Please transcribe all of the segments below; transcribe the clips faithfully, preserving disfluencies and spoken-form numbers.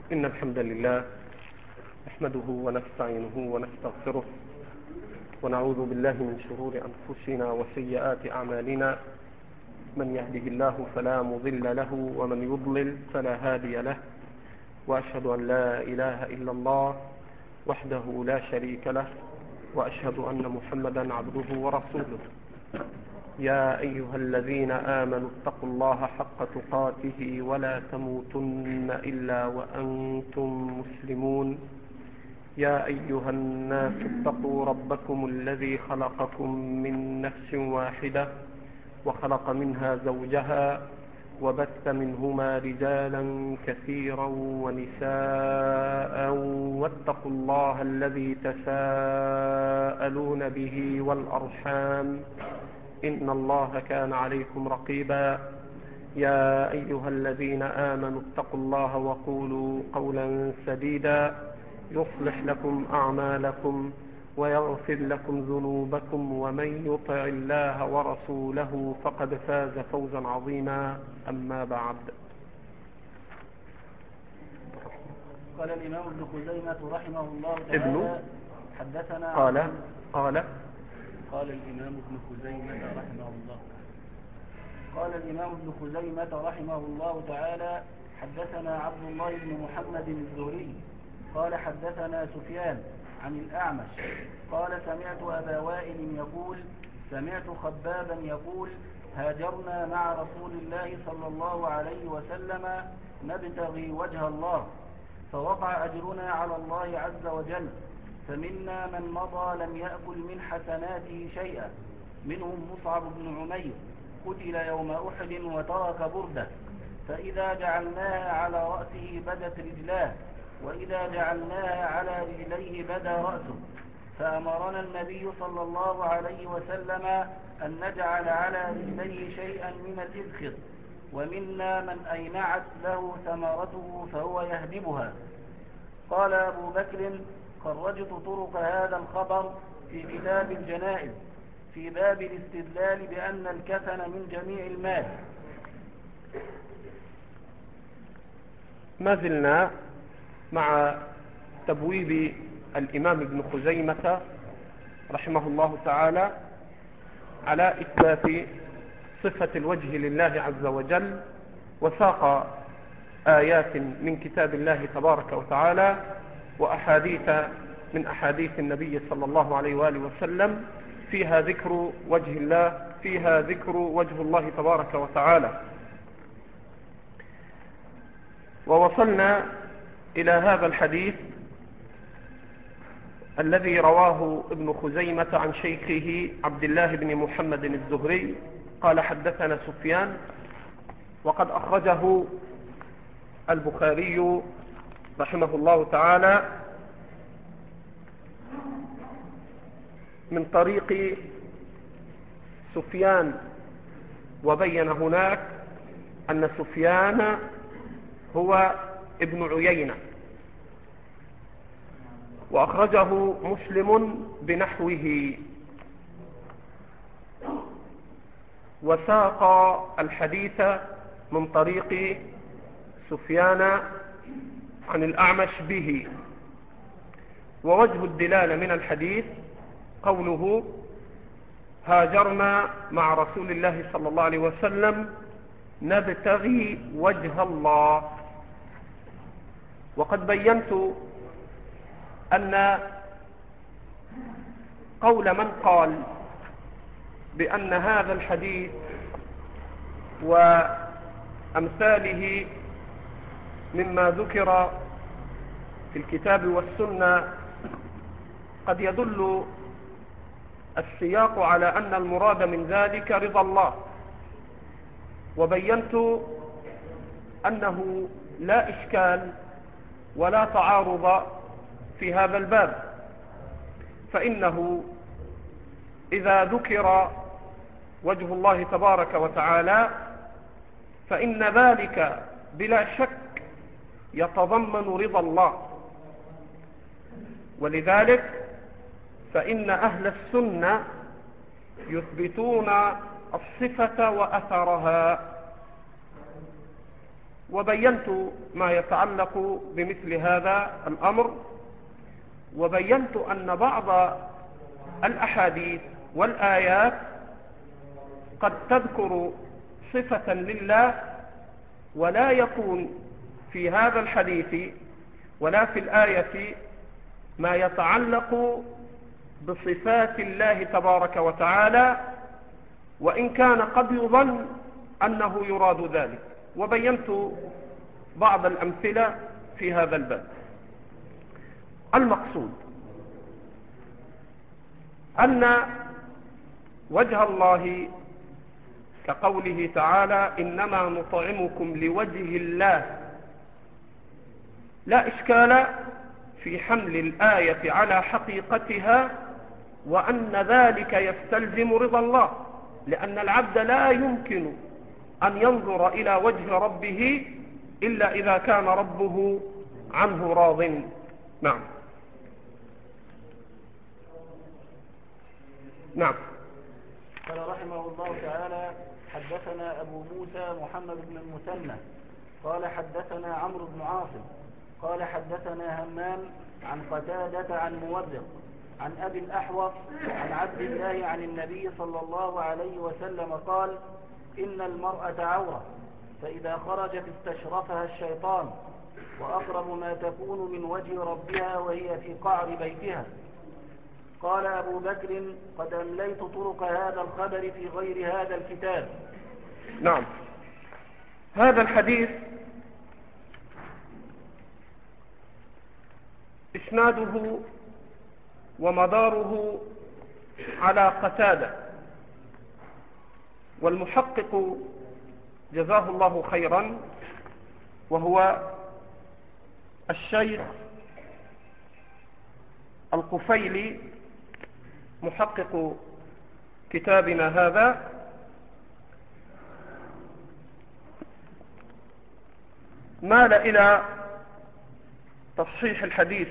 إن الحمد لله نحمده ونستعينه ونستغفره ونعوذ بالله من شرور أنفسنا وسيئات أعمالنا. من يهده الله فلا مضل له ومن يضلل فلا هادي له، وأشهد أن لا إله إلا الله وحده لا شريك له، وأشهد أن محمدا عبده ورسوله. يا أيها الذين آمنوا اتقوا الله حق تقاته ولا تموتن إلا وأنتم مسلمون. يا أيها الناس اتقوا ربكم الذي خلقكم من نفس واحدة وخلق منها زوجها وبث منهما رجالا كثيرا ونساء، واتقوا الله الذي تساءلون به والأرحام إن الله كان عليكم رقيبا. يا أيها الذين آمنوا اتقوا الله وقولوا قولا سديدا يصلح لكم أعمالكم ويغفر لكم ذنوبكم، ومن يطع الله ورسوله فقد فاز فوزا عظيما. أما بعد، قال الإمام ابن خزيمة رحمه الله تعالى ابن حدثنا قال قال قال الإمام ابن خزيمة رحمه الله قال الإمام ابن خزيمة رحمه الله تعالى حدثنا عبد الله بن محمد الزهري قال حدثنا سفيان عن الأعمش قال سمعت أبا وائل يقول سمعت خبابا يقول هاجرنا مع رسول الله صلى الله عليه وسلم نبتغي وجه الله، فوقع أجرنا على الله عز وجل، فمنا من مضى لم يأكل من حسناته شيئا، منهم مصعب بن عمير قتل يوم أحد وترك برده، فإذا جعلناها على رأسه بدت رجلاه، وإذا جعلناها على رجليه بدا رأسه، فأمرنا النبي صلى الله عليه وسلم أن نجعل على رجليه شيئا من الإذخر، ومنا من أينعت له ثمرته فهو يهدبها. قال أبو بكر خرجت طرق هذا الخبر في كتاب الجنائز في باب الاستدلال بأن الكفن من جميع المال. ما زلنا مع تبويب الإمام ابن خزيمة رحمه الله تعالى على إثبات صفة الوجه لله عز وجل، وساق آيات من كتاب الله تبارك وتعالى وأحاديث من أحاديث النبي صلى الله عليه وآله وسلم فيها ذكر وجه الله فيها ذكر وجه الله تبارك وتعالى. ووصلنا إلى هذا الحديث الذي رواه ابن خزيمة عن شيخه عبد الله بن محمد الزهري قال حدثنا سفيان، وقد أخرجه البخاري رحمه الله تعالى من طريق سفيان، وبين هناك أن سفيان هو ابن عيينة، وأخرجه مسلم بنحوه، وساق الحديث من طريق سفيان عن الأعمش به. ووجه الدلالة من الحديث قوله هاجرنا مع رسول الله صلى الله عليه وسلم نبتغي وجه الله. وقد بينت أن قول من قال بأن هذا الحديث وأمثاله مما ذكر في الكتاب والسنة قد يدل السياق على أن المراد من ذلك رضا الله، وبينت أنه لا إشكال ولا تعارض في هذا الباب، فإنه إذا ذكر وجه الله تبارك وتعالى فإن ذلك بلا شك يتضمن رضا الله، ولذلك فإن أهل السنة يثبتون الصفة وأثرها، وبينت ما يتعلق بمثل هذا الأمر، وبينت أن بعض الأحاديث والآيات قد تذكر صفة لله، ولا يكون في هذا الحديث ولا في الآية ما يتعلق بصفات الله تبارك وتعالى، وإن كان قد يظن أنه يراد ذلك. وبينت بعض الأمثلة في هذا الباب. المقصود أن وجه الله كقوله تعالى إنما نطعمكم لوجه الله، لا إشكال في حمل الآية على حقيقتها، وأن ذلك يستلزم رضا الله، لأن العبد لا يمكن أن ينظر إلى وجه ربه إلا إذا كان ربه عنه راض. نعم نعم قال رحمه الله تعالى: حدثنا أبو موسى محمد بن المثنى قال حدثنا عمرو بن عاصم قال حدثنا همام عن قتادة عن مورق عن أبي الأحوص عن عبد الله عن النبي صلى الله عليه وسلم قال: إن المرأة عورة، فإذا خرجت استشرفها الشيطان، وأقرب ما تكون من وجه ربها وهي في قعر بيتها. قال أبو بكر: قد أمليت طرق هذا الخبر في غير هذا الكتاب. نعم. هذا الحديث إسناده ومداره على قتادة، والمحقق جزاه الله خيرا وهو الشيخ القفيلي محقق كتابنا هذا، مال إلى تصحيح الحديث،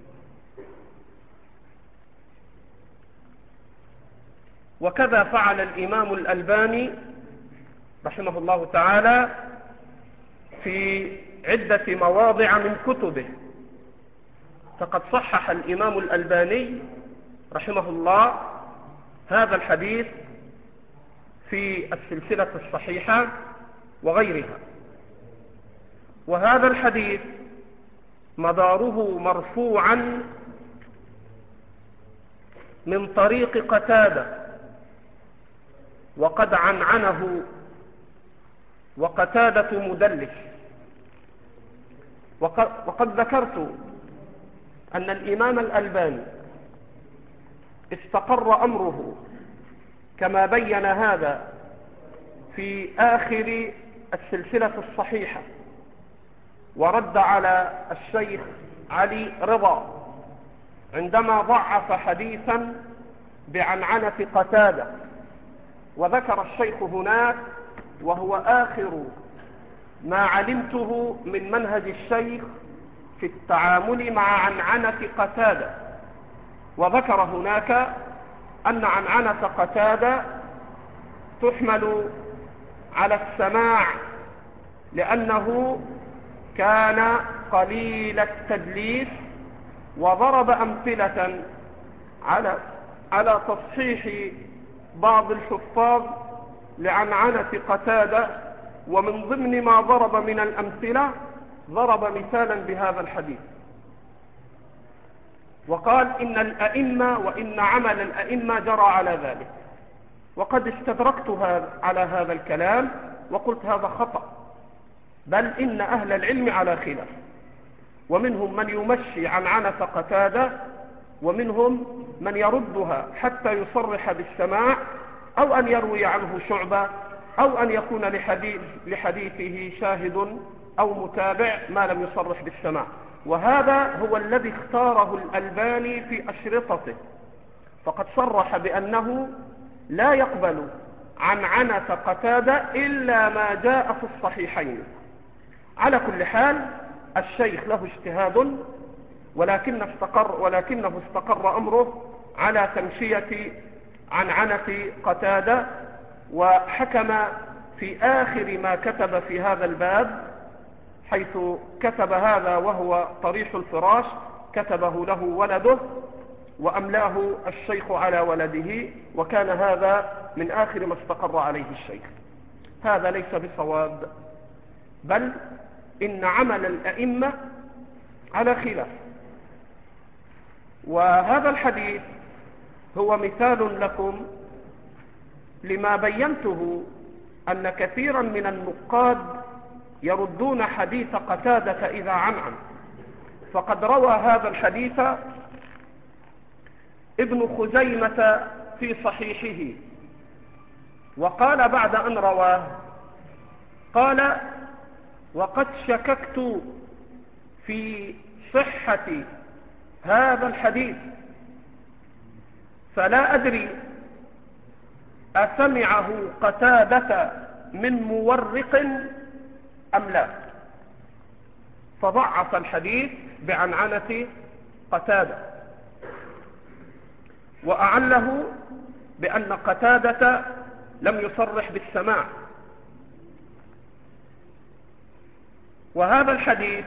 وكذا فعل الإمام الألباني رحمه الله تعالى في عدة مواضع من كتبه. فقد صحح الإمام الألباني رحمه الله هذا الحديث في السلسلة الصحيحة وغيرها. وهذا الحديث مداره مرفوعا من طريق قتادة، وقد عنعنه، وقتادة مدلس. وقد, وقد ذكرت أن الإمام الألباني استقر أمره كما بين هذا في آخر السلسلة الصحيحة، ورد على الشيخ علي رضا عندما ضعف حديثا بعنعنة قتادة. وذكر الشيخ هناك، وهو آخر ما علمته من منهج الشيخ في التعامل مع عنعنة قتادة، وذكر هناك أن عنعنة قتادة تحمل على السماع، لأنه كان قليل التدليس، وضرب أمثلة على على تصحيح بعض الحفاظ لعنعنة قتادة. ومن ضمن ما ضرب من الأمثلة ضرب مثالا بهذا الحديث، وقال إن الأئمة وإن عمل الأئمة جرى على ذلك. وقد استدركت على هذا الكلام وقلت هذا خطأ، بل إن أهل العلم على خلاف، ومنهم من يمشي عنعنة قتادة، ومنهم من يردها حتى يصرح بالسماع، أو أن يروي عنه شعبة، أو أن يكون لحديث لحديثه شاهد أو متابع ما لم يصرح بالسماع. وهذا هو الذي اختاره الألباني في أشرطته، فقد صرح بأنه لا يقبل عنعنة قتادة إلا ما جاء في الصحيحين. على كل حال الشيخ له اجتهاد، ولكن استقر ولكنه استقر أمره على تمشية عنعنة قتادة، وحكم في آخر ما كتب في هذا الباب حيث كتب هذا وهو طريح الفراش، كتبه له ولده وأملاه الشيخ على ولده، وكان هذا من آخر ما استقر عليه الشيخ. هذا ليس بصواب، بل إن عمل الأئمة على خلاف. وهذا الحديث هو مثال لكم لما بينته، أن كثيرا من النقاد يردون حديث قتادة إذا عنعن. فقد روى هذا الحديث ابن خزيمة في صحيحه، وقال بعد أن رواه، قال: وقد شككت في صحة هذا الحديث، فلا أدري أسمعه قتادة من مورق أم لا. فضعف الحديث بعنعنة قتادة، وأعله بأن قتادة لم يصرح بالسماع. وهذا الحديث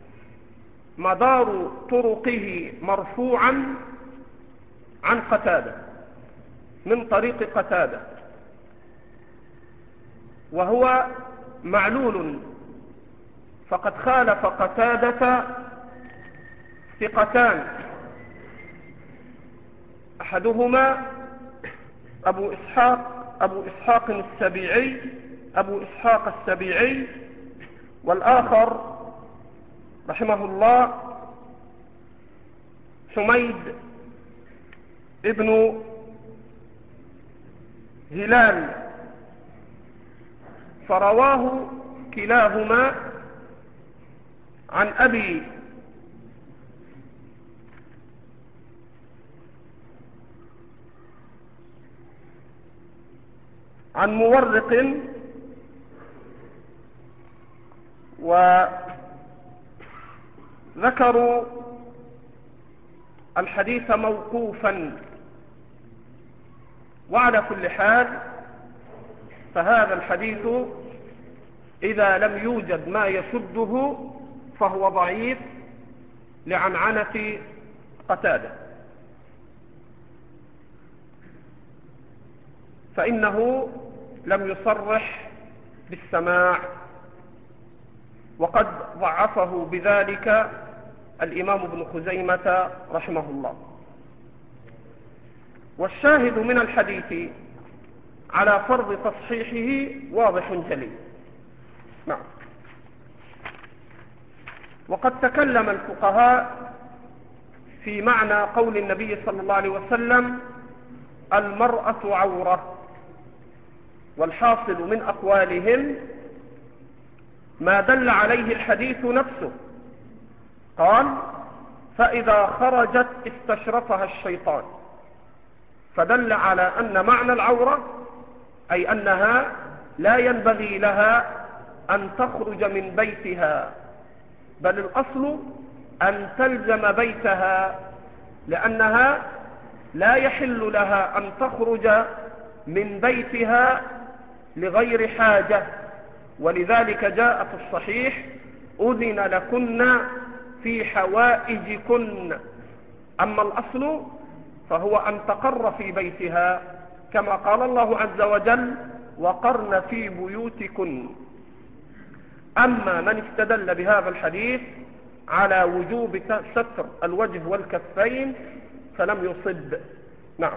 مدار طرقه مرفوعا عن قتادة من طريق قتادة، وهو معلول، فقد خالف قتادة ثقتان، أحدهما أبو إسحاق أبو إسحاق السبيعي أبو إسحاق السبيعي والآخر رحمه الله حميد ابن هلال، فرواه كلاهما عن أبي عن مورق، وذكروا الحديث موقوفا. وعلى كل حال فهذا الحديث إذا لم يوجد ما يشده فهو ضعيف لعنعنة قتادة، فإنه لم يصرح بالسماع، وقد ضعفه بذلك الإمام ابن خزيمة رحمه الله. والشاهد من الحديث على فرض تصحيحه واضح جلي. نعم. وقد تكلم الفقهاء في معنى قول النبي صلى الله عليه وسلم: المرأة عورة. والحاصل من أقوالهم ما دل عليه الحديث نفسه، قال: فإذا خرجت استشرفها الشيطان، فدل على أن معنى العورة أي أنها لا ينبغي لها أن تخرج من بيتها، بل الأصل أن تلزم بيتها، لأنها لا يحل لها أن تخرج من بيتها لغير حاجة. ولذلك جاء في الصحيح: أذن لكن في حوائجكن. أما الأصل فهو أن تقر في بيتها، كما قال الله عز وجل: وقرن في بيوتكن. أما من استدل بهذا الحديث على وجوب ستر الوجه والكفين فلم يصب. نعم.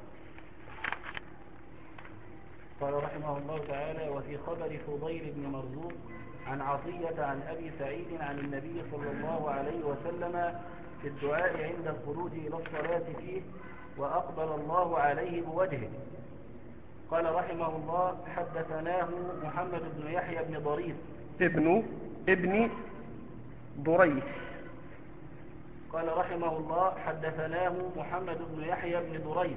قال رحمه الله تعالى: وفي خبر فضيل بن مرزوق عن عطية عن أبي سعيد عن النبي صلى الله عليه وسلم في الدعاء عند الخروج إلى الصلاة فيه: وأقبل الله عليه بوجهه. قال رحمه الله: حدثناه محمد بن يحيى بن ضريس ابن ابن ضريس. قال رحمه الله: حدثناه محمد بن يحيى بن ضريس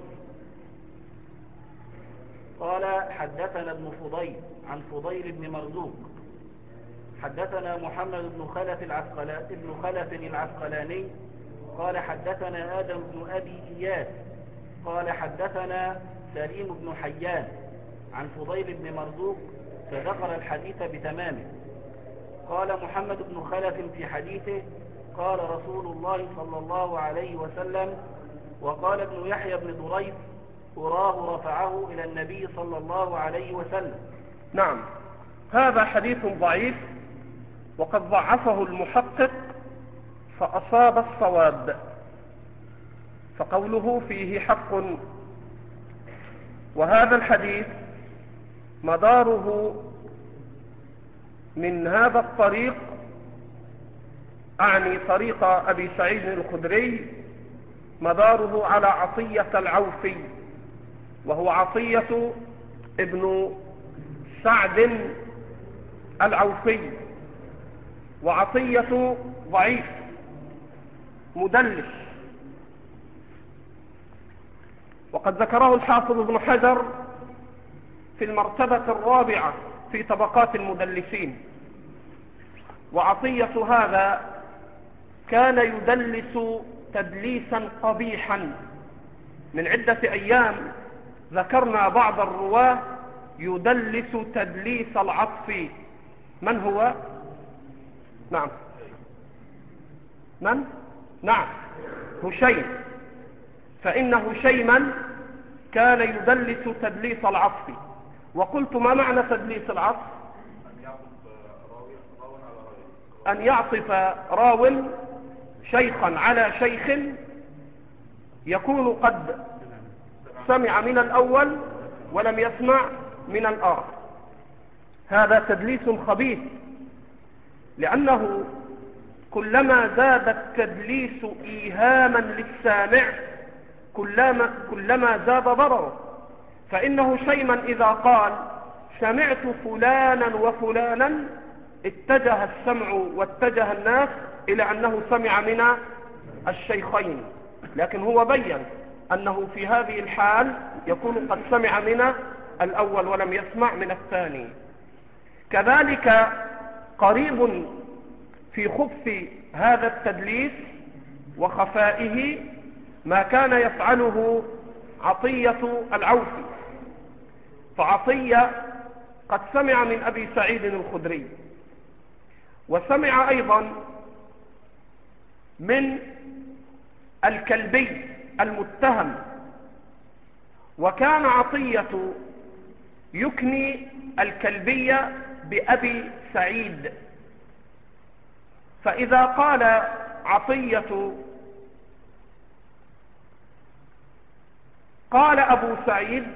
قال: حدثنا ابن فضيل عن فضيل بن مرزوق حدثنا محمد بن خلف العسقلاني ابن خلف العسقلاني قال: حدثنا آدم بن أبي إياس قال: حدثنا سليم بن حيان عن فضيل بن مرزوق، فذكر الحديث بتمامه. قال محمد بن خلف في حديثه: قال رسول الله صلى الله عليه وسلم. وقال ابن يحيى بن دريد: أراه رفعه إلى النبي صلى الله عليه وسلم. نعم، هذا حديث ضعيف وقد ضعفه المحقق فأصاب الصواب، فقوله فيه حق. وهذا الحديث مداره من هذا الطريق، أعني طريق أبي سعيد الخدري، مداره على عطية العوفي، وهو عطية ابن سعد العوفي، وعطية ضعيف مدلس، وقد ذكره الحافظ ابن حجر في المرتبة الرابعة في طبقات المدلسين. وعطية هذا كان يدلس تدليسا قبيحا. من عدة أيام ذكرنا بعض الرواة يدلس تدليس العطف. من هو؟ نعم، من؟ نعم، هشيم. فإن هشيما كان يدلس تدليس العطف. وقلت: ما معنى تدليس العطف؟ أن يعطف راو شيخا على شيخ يكون قد سمع من الأول ولم يسمع من الآخر. هذا تدليس خبيث، لأنه كلما زاد التدليس إيهاما للسامع كلما, كلما زاد ضرره. فإنه شيئا إذا قال: سمعت فلانا وفلانا، اتجه السمع واتجه الناس إلى أنه سمع من الشيخين، لكن هو بيّن أنه في هذه الحال يكون قد سمع من الأول ولم يسمع من الثاني. كذلك قريب في خبث هذا التدليس وخفائه ما كان يفعله عطية العوفي. فعطية قد سمع من أبي سعيد الخدري، وسمع أيضا من الكلبي المتهم، وكان عطية يكني الكلبية بأبي سعيد. فإذا قال عطية: قال أبو سعيد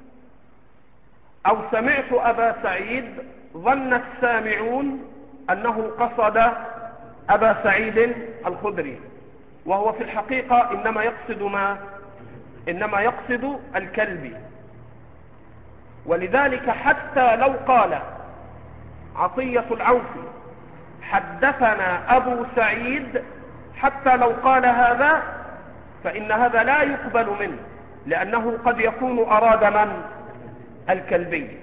أو سمعت أبا سعيد، ظن السامعون أنه قصد أبا سعيد الخدري، وهو في الحقيقة إنما يقصد ما إنما يقصد الكلبي. ولذلك حتى لو قال عطية العوفي: حدثنا أبو سعيد، حتى لو قال هذا فإن هذا لا يقبل منه، لأنه قد يكون أراد من؟ الكلبي.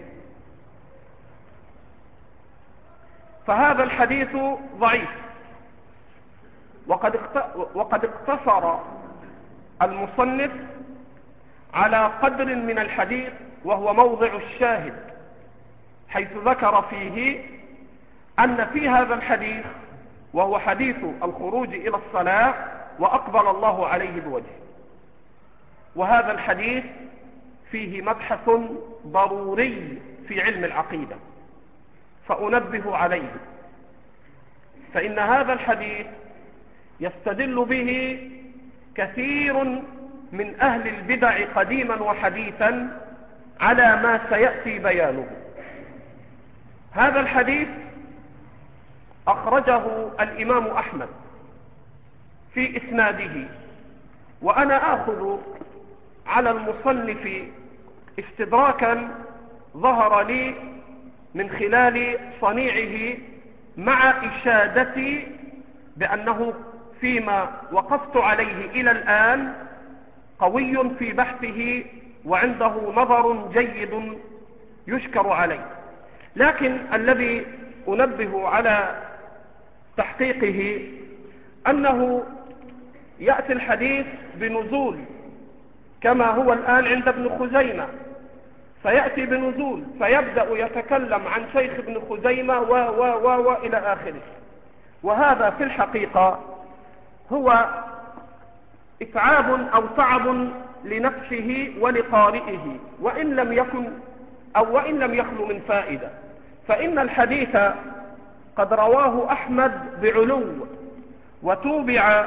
فهذا الحديث ضعيف، وقد وقد اقتصر المصنف على قدر من الحديث وهو موضع الشاهد، حيث ذكر فيه أن في هذا الحديث، وهو حديث الخروج إلى الصلاة: وأقبل الله عليه بوجهه. وهذا الحديث فيه مبحث ضروري في علم العقيدة فأنبه عليه. فإن هذا الحديث يستدل به كثير من أهل البدع قديما وحديثا على ما سيأتي بيانه. هذا الحديث أخرجه الإمام أحمد في إسناده، وأنا آخذ على المصنف استدراكا ظهر لي من خلال صنيعه مع إشادتي بأنه فيما وقفت عليه إلى الآن قوي في بحثه وعنده نظر جيد يشكر عليه. لكن الذي أنبه على تحقيقه أنه يأتي الحديث بنزول كما هو الآن عند ابن خزيمة، فيأتي بنزول فيبدأ يتكلم عن شيخ ابن خزيمة و و و و إلى آخره. وهذا في الحقيقة هو إتعاب أو تعب لنفسه ولقارئه، وإن لم يكن أو وإن لم يخلو من فائدة، فإن الحديث قد رواه أحمد بعلو وتوبع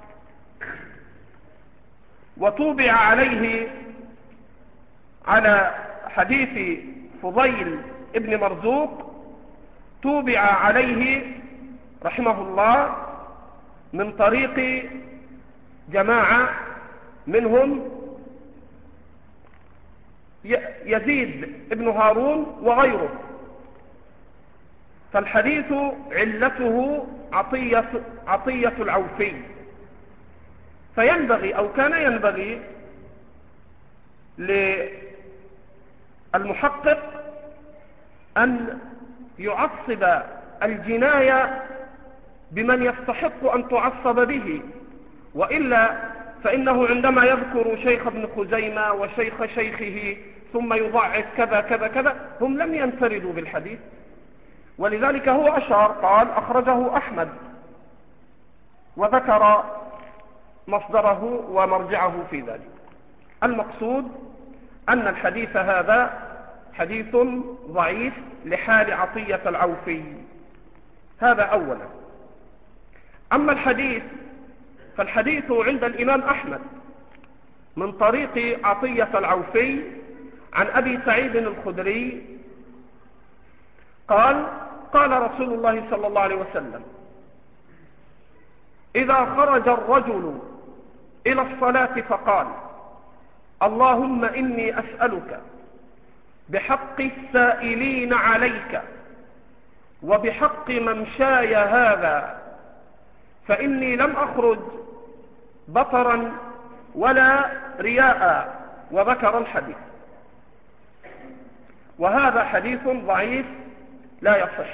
وتوبع عليه على حديث فضيل ابن مرزوق، توبع عليه رحمه الله من طريق جماعة منهم يزيد ابن هارون وغيره. فالحديث علته عطية, عطية العوفي. فينبغي أو كان ينبغي للمحقق أن يعصب الجناية بمن يستحق أن تعصب به، وإلا فإنه عندما يذكر شيخ ابن خزيمة وشيخ شيخه ثم يضعف كذا كذا كذا، هم لم ينفردوا بالحديث. ولذلك هو أشار قال أخرجه أحمد وذكر مصدره ومرجعه في ذلك. المقصود أن الحديث هذا حديث ضعيف لحال عطية العوفي، هذا أولا. أما الحديث فالحديث عند الإمام أحمد من طريق عطية العوفي عن أبي سعيد الخدري قال قال رسول الله صلى الله عليه وسلم: إذا خرج الرجل إلى الصلاة فقال: اللهم إني أسألك بحق السائلين عليك وبحق ممشاي هذا، فإني لم أخرج بطرا ولا رياء، وذكر الحديث. وهذا حديث ضعيف لا يصح.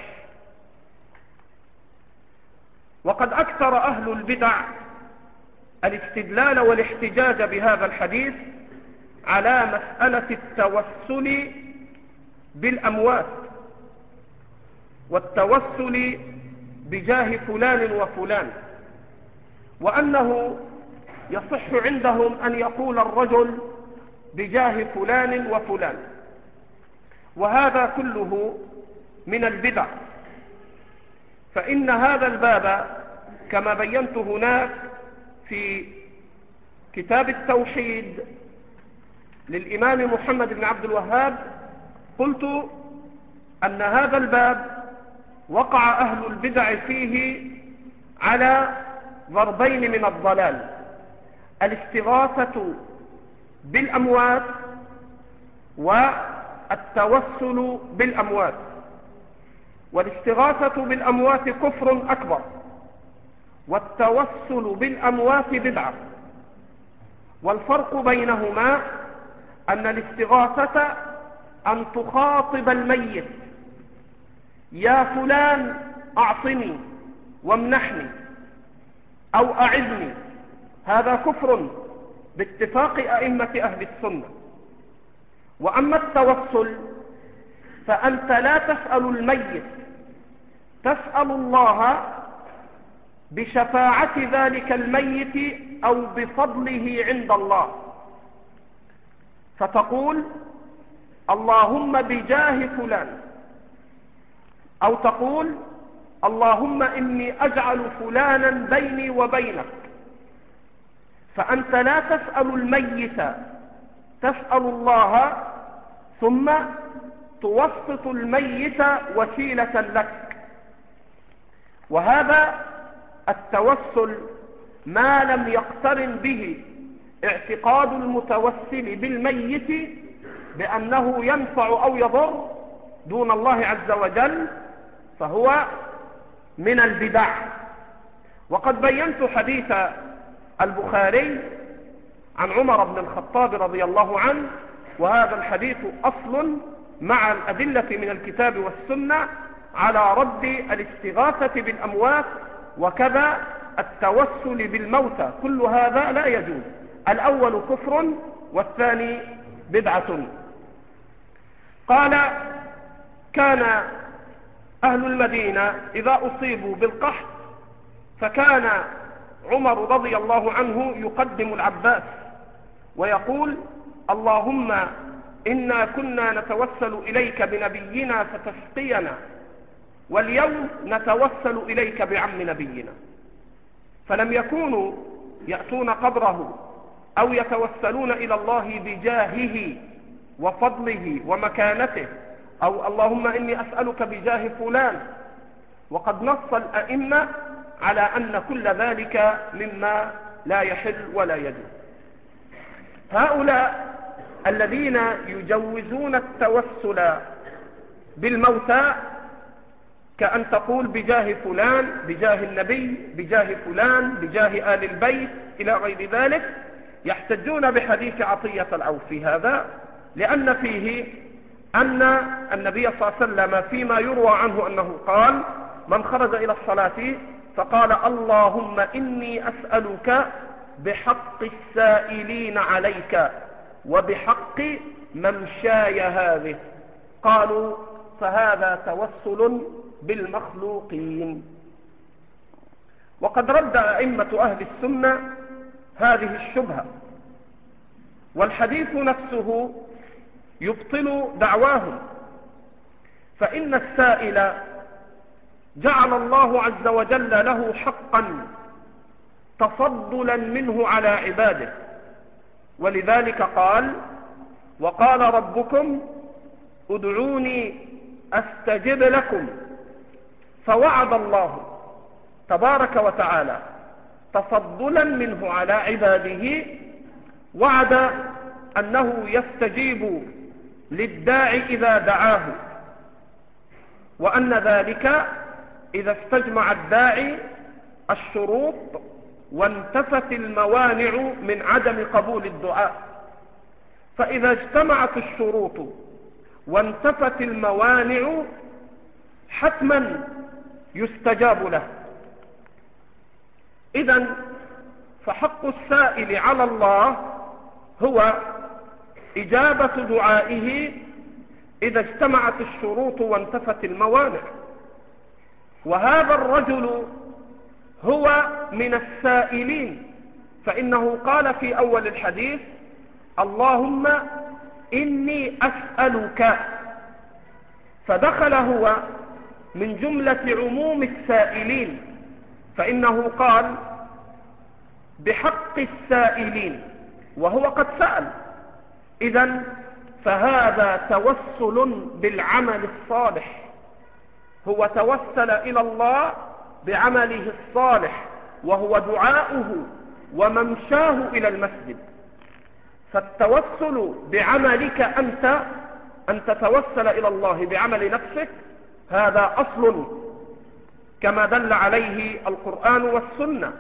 وقد أكثر أهل البدع الاستدلال والاحتجاج بهذا الحديث على مسألة التوسل بالأموات والتوسل بجاه فلان وفلان، وأنه يصح عندهم أن يقول الرجل بجاه فلان وفلان، وهذا كله من البدع. فإن هذا الباب كما بينت هناك في كتاب التوحيد للإمام محمد بن عبد الوهاب، قلت أن هذا الباب وقع أهل البدع فيه على ضربين من الضلال: الاستغاثة بالأموات والتوسل بالأموات. والاستغاثة بالأموات كفر أكبر، والتوسل بالأموات بدعة. والفرق بينهما أن الاستغاثة أن تخاطب الميت: يا فلان أعطني وامنحني أو أعذني، هذا كفر باتفاق أئمة أهل السنة. وأما التوسل فأنت لا تسأل الميت، تسأل الله بشفاعة ذلك الميت أو بفضله عند الله، فتقول: اللهم بجاه فلان، أو تقول: اللهم إني أجعل فلانا بيني وبينك. فأنت لا تسأل الميت، تسأل الله، ثم توسط الميت وسيلة لك. وهذا التوسل ما لم يقترن به اعتقاد المتوسل بالميت بأنه ينفع أو يضر دون الله عز وجل، فهو من البدع. وقد بينت حديث البخاري عن عمر بن الخطاب رضي الله عنه، وهذا الحديث أصل مع الأدلة من الكتاب والسنة على رد الاستغاثة بالأموات وكذا التوسل بالموتى، كل هذا لا يجوز. الأول كفر والثاني بدعة. قال: كان أهل المدينة إذا أصيبوا بالقحط فكان عمر رضي الله عنه يقدم العباس ويقول: اللهم إنا كنا نتوسل إليك بنبينا فتسقينا، واليوم نتوسل إليك بعم نبينا. فلم يكونوا يأتون قبره أو يتوسلون إلى الله بجاهه وفضله ومكانته، أو اللهم إني أسألك بجاه فلان، وقد نص الأئمة على أن كل ذلك مما لا يحل ولا يجوز. هؤلاء الذين يجوزون التوسل بالموتى، كأن تقول بجاه فلان، بجاه النبي، بجاه فلان، بجاه آل البيت إلى غير ذلك، يحتجون بحديث عطية العوفي هذا، لأن فيه أن النبي صلى الله عليه وسلم فيما يروى عنه أنه قال: من خرج إلى الصلاة فقال: اللهم إني أسألك بحق السائلين عليك وبحق ممشاي هذه، قالوا: فهذا توسل بالمخلوقين. وقد رد أئمة أهل السنة هذه الشبهة، والحديث نفسه يبطل دعواهم، فإن السائل جعل الله عز وجل له حقا تفضلا منه على عباده، ولذلك قال: وقال ربكم ادعوني أستجب لكم. فوعد الله تبارك وتعالى تفضلا منه على عباده، وعد أنه يستجيب للداعي إذا دعاه، وأن ذلك إذا استجمع الداعي الشروط وانتفت الموانع من عدم قبول الدعاء. فإذا اجتمعت الشروط وانتفت الموانع حتما يستجاب له. إذن فحق السائل على الله هو إجابة دعائه إذا اجتمعت الشروط وانتفت الموانع. وهذا الرجل هو من السائلين، فإنه قال في أول الحديث: اللهم إني أسألك، فدخل هو من جملة عموم السائلين، فإنه قال بحق السائلين وهو قد سأل. إذن فهذا توسل بالعمل الصالح، هو توسل إلى الله بعمله الصالح وهو دعاؤه وممشاه إلى المسجد. فالتوسل بعملك أنت، أن تتوسل إلى الله بعمل نفسك، هذا أصل كما دل عليه القرآن والسنة.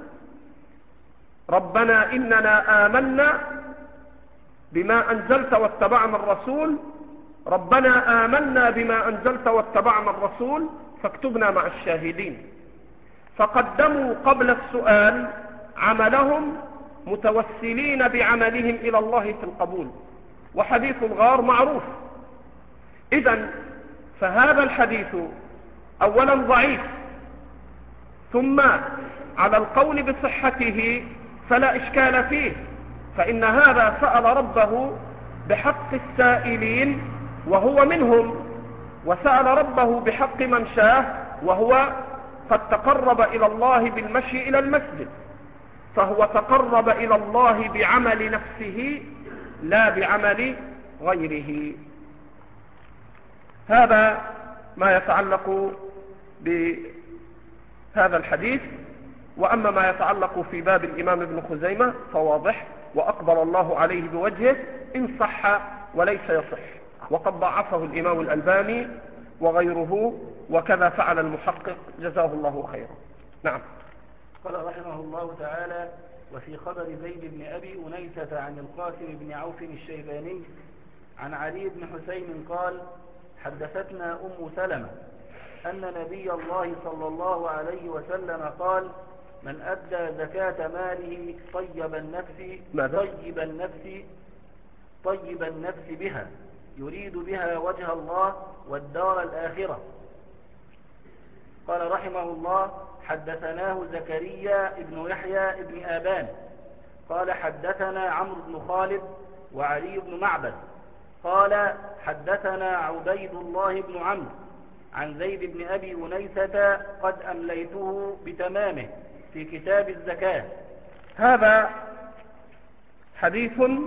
ربنا إننا آمنا بما أنزلت واتبعنا الرسول، ربنا آمنا بما أنزلت واتبعنا الرسول فاكتبنا مع الشاهدين. فقدموا قبل السؤال عملهم متوسلين بعملهم إلى الله في القبول، وحديث الغار معروف. إذن فهذا الحديث أولا ضعيف، ثم على القول بصحته فلا إشكال فيه، فإن هذا سأل ربه بحق السائلين وهو منهم، وسأل ربه بحق من شاء وهو قد تقرب إلى الله بالمشي إلى المسجد، فهو تقرب إلى الله بعمل نفسه لا بعمل غيره. هذا ما يتعلق بهذا الحديث. وأما ما يتعلق في باب الإمام ابن خزيمة فواضح، وأقبل الله عليه بوجهه إن صح وليس يصح، وقد ضعفه الإمام الألباني وغيره، وكذا فعل المحقق جزاه الله خيرا. نعم. قال رحمه الله تعالى: وفي خبر زيد بن أبي أنيسة عن القاسم بن عوف الشيباني عن علي بن حسين قال: حدثتنا أم سلمة أن نبي الله صلى الله عليه وسلم قال: من أدى زكاة ماله طيب النفس طيب النفس طيب النفس بها يريد بها وجه الله والدار الآخرة. قال رحمه الله: حدثناه زكريا ابن يحيى ابن آبان قال حدثنا عمرو بن خالد وعلي بن معبد قال حدثنا عبيد الله بن عمرو عن زيد بن أبي أنيسة قد أمليته بتمامه في كتاب الزكاة. هذا حديث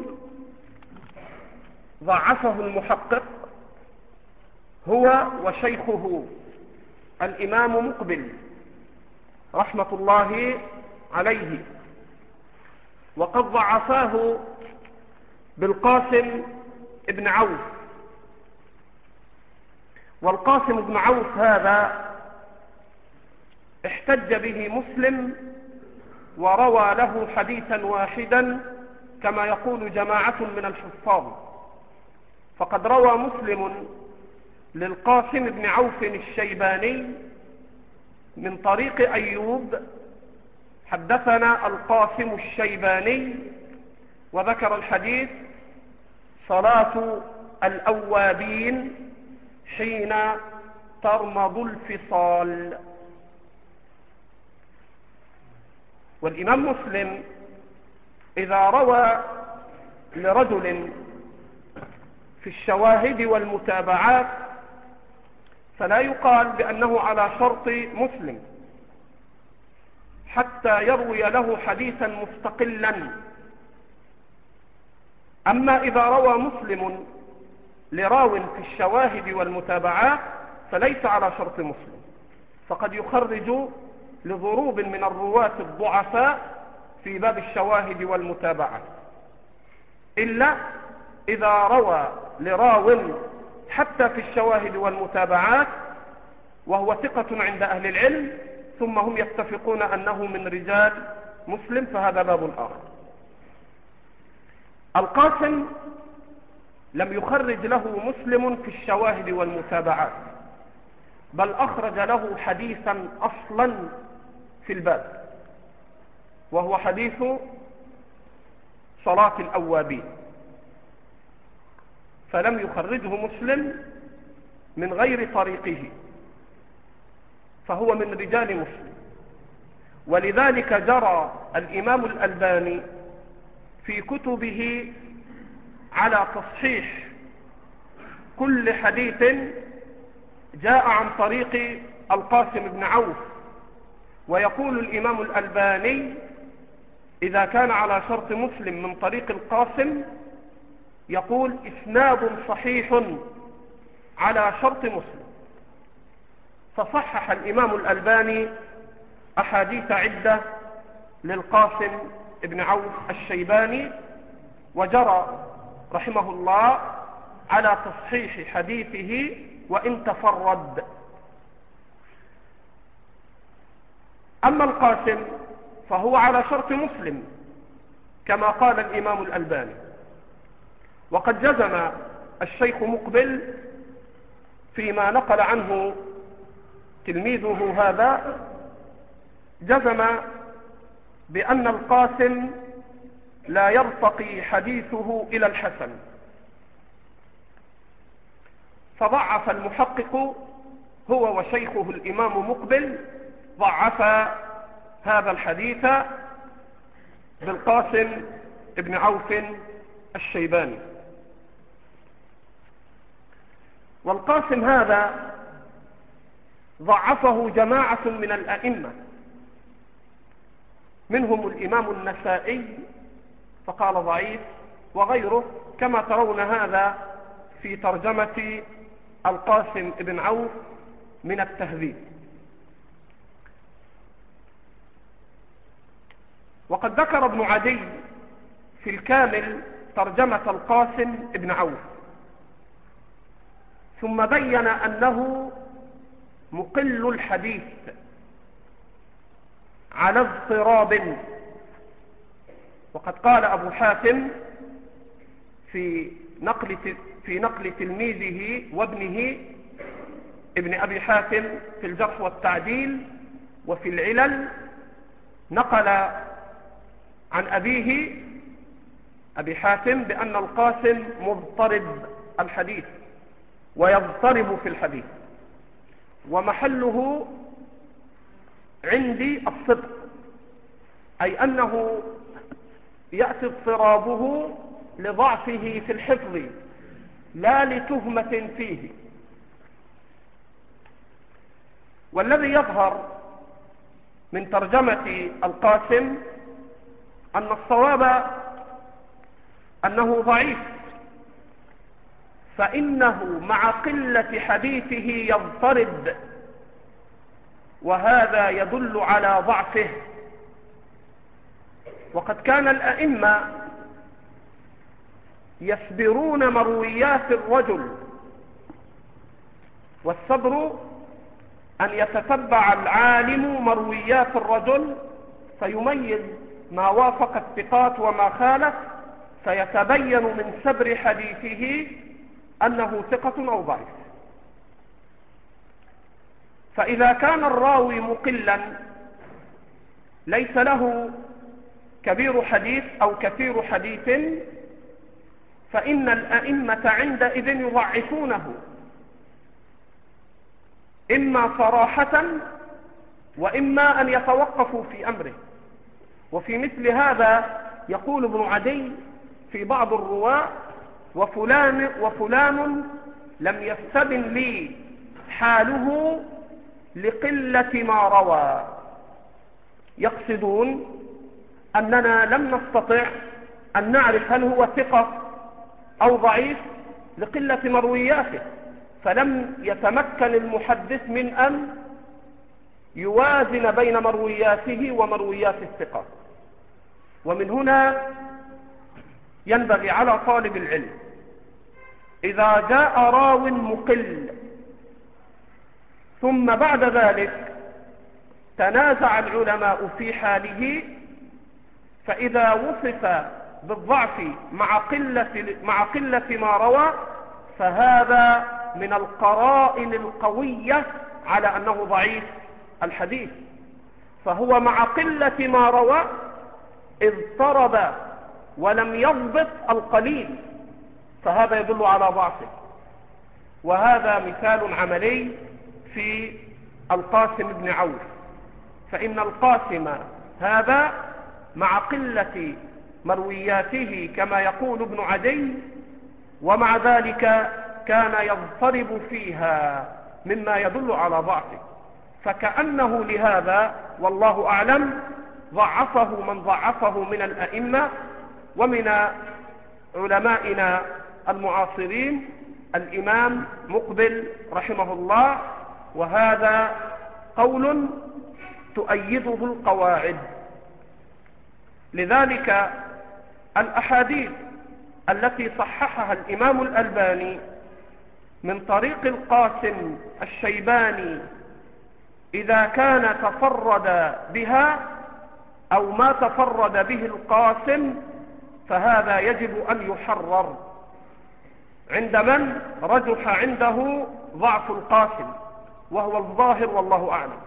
ضعفه المحقق هو وشيخه الإمام مقبل رحمة الله عليه، وقد ضعفاه بالقاسم ابن عوف. والقاسم ابن عوف هذا احتج به مسلم وروى له حديثا واحدا كما يقول جماعة من الحفاظ، فقد روى مسلم للقاسم بن عوف الشيباني من طريق أيوب حدثنا القاسم الشيباني وذكر الحديث: صلاة الأوابين حين ترمض الفصال. والإمام مسلم إذا روى لرجل في الشواهد والمتابعات فلا يقال بأنه على شرط مسلم حتى يروي له حديثا مستقلا. أما إذا روى مسلم لراو في الشواهد والمتابعات فليس على شرط مسلم، فقد يخرج لضروب من الرواة الضعفاء في باب الشواهد والمتابعات، إلا إذا روى لراو حتى في الشواهد والمتابعات وهو ثقة عند أهل العلم ثم هم يتفقون أنه من رجال مسلم، فهذا باب آخر. القاسم لم يخرج له مسلم في الشواهد والمتابعات، بل أخرج له حديثا أصلا في الباب، وهو حديث صلاة الأوابين، فلم يخرجه مسلم من غير طريقه، فهو من رجال مسلم. ولذلك جرى الإمام الألباني في كتبه على تصحيح كل حديث جاء عن طريق القاسم بن عوف، ويقول الإمام الألباني إذا كان على شرط مسلم من طريق القاسم يقول إسناد صحيح على شرط مسلم. فصحح الإمام الألباني أحاديث عدة للقاسم بن عوف الشيباني، وجرى رحمه الله على تصحيح حديثه وإن تفرد. أما القاسم فهو على شرط مسلم كما قال الإمام الألباني، وقد جزم الشيخ مقبل فيما نقل عنه تلميذه هذا، جزم بأن القاسم لا يرتقي حديثه إلى الحسن، فضعف المحقق هو وشيخه الإمام مقبل ضعف هذا الحديث بالقاسم ابن عوف الشيباني. والقاسم هذا ضعفه جماعة من الأئمة، منهم الإمام النسائي فقال ضعيف، وغيره كما ترون هذا في ترجمة القاسم ابن عوف من التهذيب. وقد ذكر ابن عدي في الكامل ترجمة القاسم ابن عوف، ثم بين أنه مقل الحديث على اضطراب. وقد قال أبو حاتم في نقل في نقل تلميذه وابنه ابن أبي حاتم في الجرح والتعديل وفي العلل، نقل عن أبيه أبي حاتم بأن القاسم مضطرب الحديث ويضطرب في الحديث، ومحله عندي الصدق، أي أنه يأتي اضطرابه لضعفه في الحفظ لا لتهمة فيه. والذي يظهر من ترجمة القاسم أن الصواب أنه ضعيف، فإنه مع قلة حديثه يضطرب، وهذا يدل على ضعفه. وقد كان الأئمة يصبرون مرويات الرجل، والصبر أن يتتبع العالم مرويات الرجل فيميز ما وافق الثقات وما خالف، فيتبين من سبر حديثه أنه ثقة أو ضعيف. فإذا كان الراوي مقلا ليس له كبير حديث أو كثير حديث، فإن الأئمة عندئذ يضعفونه إما صراحة وإما أن يتوقفوا في أمره. وفي مثل هذا يقول ابن عدي في بعض الرواة: وفلان, وفلان لم يستبن لي حاله لقلة ما روى، يقصدون أننا لم نستطع أن نعرف هل هو ثقة أو ضعيف لقلة مروياته، فلم يتمكن المحدث من أن يوازن بين مروياته ومرويات الثقة. ومن هنا ينبغي على طالب العلم إذا جاء راو مقل ثم بعد ذلك تنازع العلماء في حاله، فإذا وصف بالضعف مع قلة, مع قلة ما روى، فهذا من القرائن القوية على أنه ضعيف الحديث. فهو مع قلة ما روى اضطرب ولم يضبط القليل، فهذا يدل على ضعفه. وهذا مثال عملي في القاسم بن عوف، فإن القاسم هذا مع قلة مروياته كما يقول ابن عدي، ومع ذلك كان يضطرب فيها مما يدل على ضعفه، فكأنه لهذا والله أعلم ضعفه من ضعفه من الأئمة ومن علمائنا المعاصرين الإمام مقبل رحمه الله، وهذا قول تؤيده القواعد. لذلك الأحاديث التي صححها الإمام الألباني من طريق القاسم الشيباني إذا كان تفرد بها أو ما تفرد به القاسم فهذا يجب أن يحرر عند من رجح عنده ضعف القاسم، وهو الظاهر والله أعلم.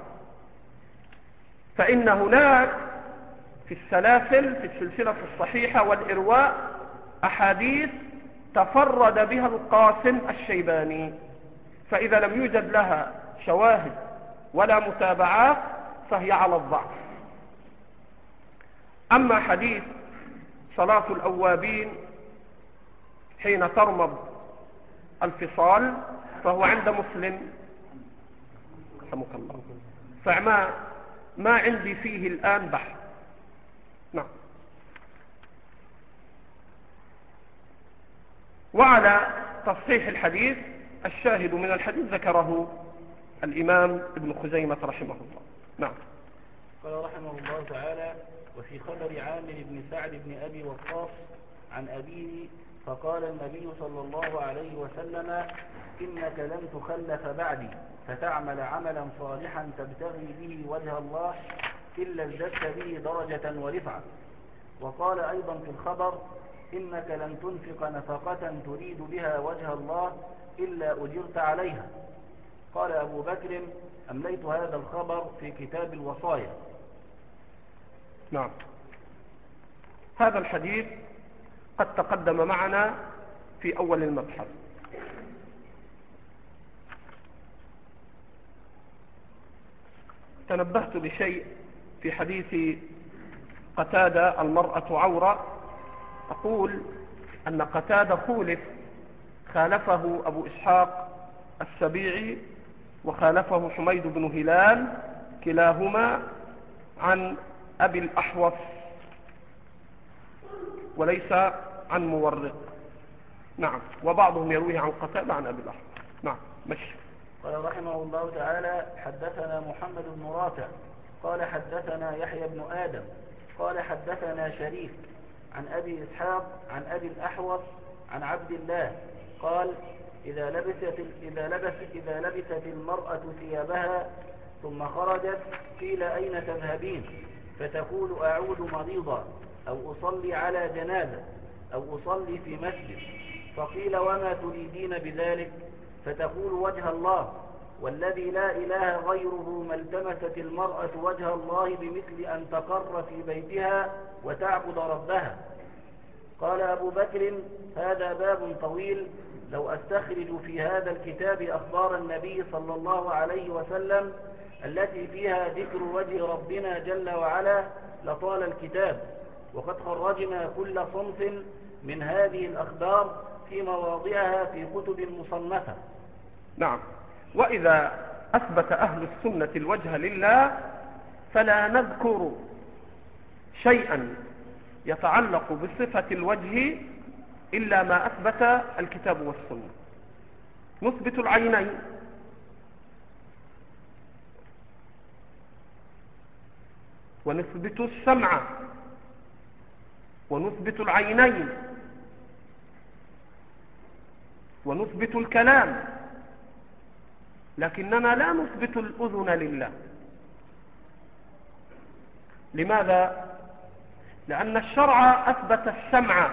فإن هناك في السلاسل في السلسلة الصحيحة والإرواء أحاديث تفرد بها القاسم الشيباني، فإذا لم يوجد لها شواهد ولا متابعات فهي على الضعف. أما حديث صلاة الأوابين حين ترمض الفصال فهو عند مسلم رحمك الله، فما ما عندي فيه الآن بحث. نعم. وعلى تصحيح الحديث الشاهد من الحديث ذكره الإمام ابن خزيمة رحمه الله. نعم. قال رحمه الله تعالى: وفي خبر عامر بن سعد بن أبي وقاص عن أبيه فقال النبي صلى الله عليه وسلم: إنك لن تخلف بعدي فتعمل عملا صالحا تبتغي به وجه الله إلا ازددت به درجة ورفعة. وقال أيضا في الخبر: إنك لن تنفق نفقة تريد بها وجه الله إلا أجرت عليها. قال أبو بكر: أمليت هذا الخبر في كتاب الوصايا. نعم. هذا الحديث قد تقدم معنا في أول المبحث، تنبهت لشيء في حديث قتادة المرأة عورة. أقول أن قتادة خولف، خالفه أبو إسحاق السبيعي وخالفه حميد بن هلال، كلاهما عن أبي الأحوص وليس عن مورق. نعم، وبعضهم يرويه عن قتادة عن أبي الأحوص. نعم، مشي. قال رحمه الله تعالى: حدثنا محمد بن رافع قال حدثنا يحيى بن آدم قال حدثنا شريك عن أبي إسحاق عن أبي الأحوص عن عبد الله قال: إذا لبست, إذا لبست, إذا لبست المرأة ثيابها ثم خرجت قيل: أين تذهبين؟ فتقول: أعود مريضا، أو أصلي على جنازة، أو أصلي في مسجد. فقيل: وما تريدين بذلك؟ فتقول: وجه الله، والذي لا إله غيره ما التمست المرأة وجه الله بمثل أن تقر في بيتها وتعبد ربها. قال أبو بكر: هذا باب طويل، لو أستخرج في هذا الكتاب أخبار النبي صلى الله عليه وسلم التي فيها ذكر وجه ربنا جل وعلا لطال الكتاب، وقد خرجنا كل صنف من هذه الأخبار في مواضعها في كتب مصنفة. نعم، وإذا أثبت أهل السنة الوجه لله فلا نذكر شيئا يتعلق بصفة الوجه إلا ما أثبت الكتاب والسنة. نثبت العينين، ونثبت السمع، ونثبت العينين، ونثبت الكلام، لكننا لا نثبت الأذن لله. لماذا؟ لأن الشرع أثبت السمع،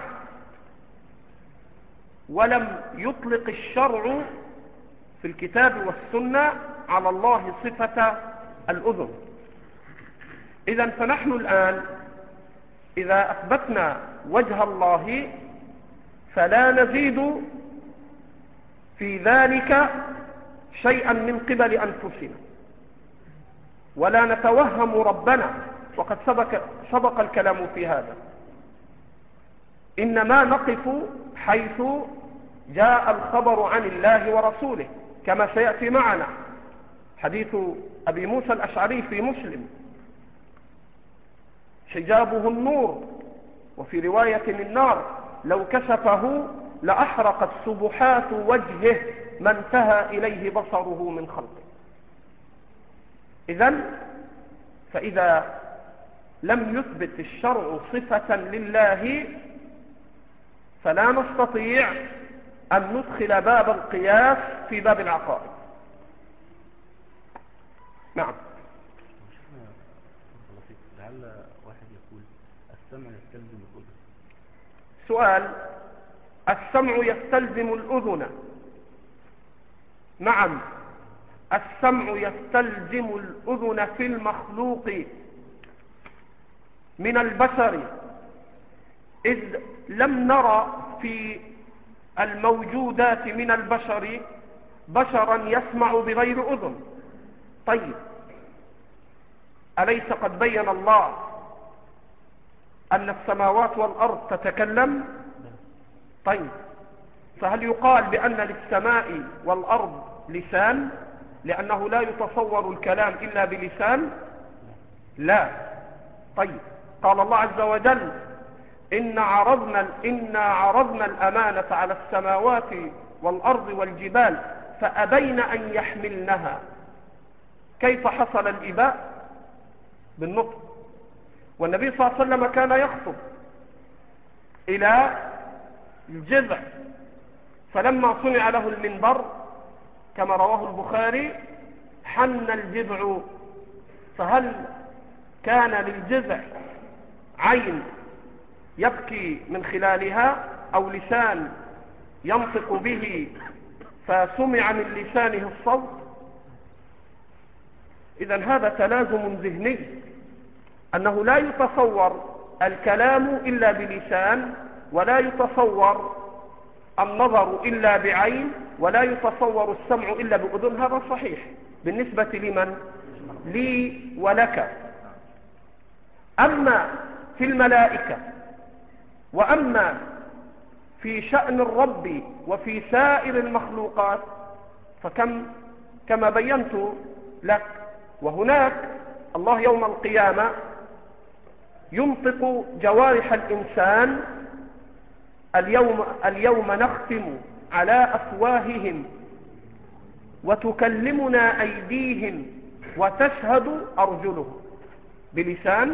ولم يطلق الشرع في الكتاب والسنة على الله صفة الأذن. إذن فنحن الآن إذا أثبتنا وجه الله فلا نزيد في ذلك شيئا من قبل أنفسنا، ولا نتوهم ربنا، وقد سبق, سبق الكلام في هذا. إنما نقف حيث جاء الخبر عن الله ورسوله، كما سيأتي معنا حديث أبي موسى الأشعري في مسلم: حجابه النور، وفي رواية النار، لو كشفه لأحرقت سبحات وجهه ما انتهى إليه بصره من خلقه. إذن فإذا لم يثبت الشرع صفة لله فلا نستطيع أن ندخل باب القياس في باب العقائد. نعم. لعل واحد يقول: السمع يستلزم الأذن. سؤال: السمع يستلزم الأذن؟ نعم، السمع يستلزم الأذن في المخلوق من البشر، إذ لم نرى في الموجودات من البشر بشرا يسمع بغير أذن. طيب، أليس قد بين الله أن السماوات والأرض تتكلم؟ طيب، فهل يقال بأن للسماء والأرض لسان لأنه لا يتصور الكلام إلا بلسان؟ لا. طيب، قال الله عز وجل: إن عرضنا, إنا عرضنا الأمانة على السماوات والأرض والجبال فأبين أن يحملنها. كيف حصل الإباء؟ بالنطق. والنبي صلى الله عليه وسلم كان يخطب إلى الجذع، فلما صنع له المنبر كما رواه البخاري حن الجذع. فهل كان للجذع عين يبكي من خلالها أو لسان ينطق به فسمع من لسانه الصوت؟ إذن هذا تلازم ذهني، أنه لا يتصور الكلام إلا بلسان، ولا يتصور النظر إلا بعين، ولا يتصور السمع إلا بأذن. هذا صحيح بالنسبة لمن؟ لي ولك. أما في الملائكة وأما في شأن الرب وفي سائر المخلوقات فكم كما بينت لك. وهناك الله يوم القيامة ينطق جوارح الإنسان اليوم, اليوم نختم على أفواههم وتكلمنا أيديهم وتشهد أرجلهم بلسان.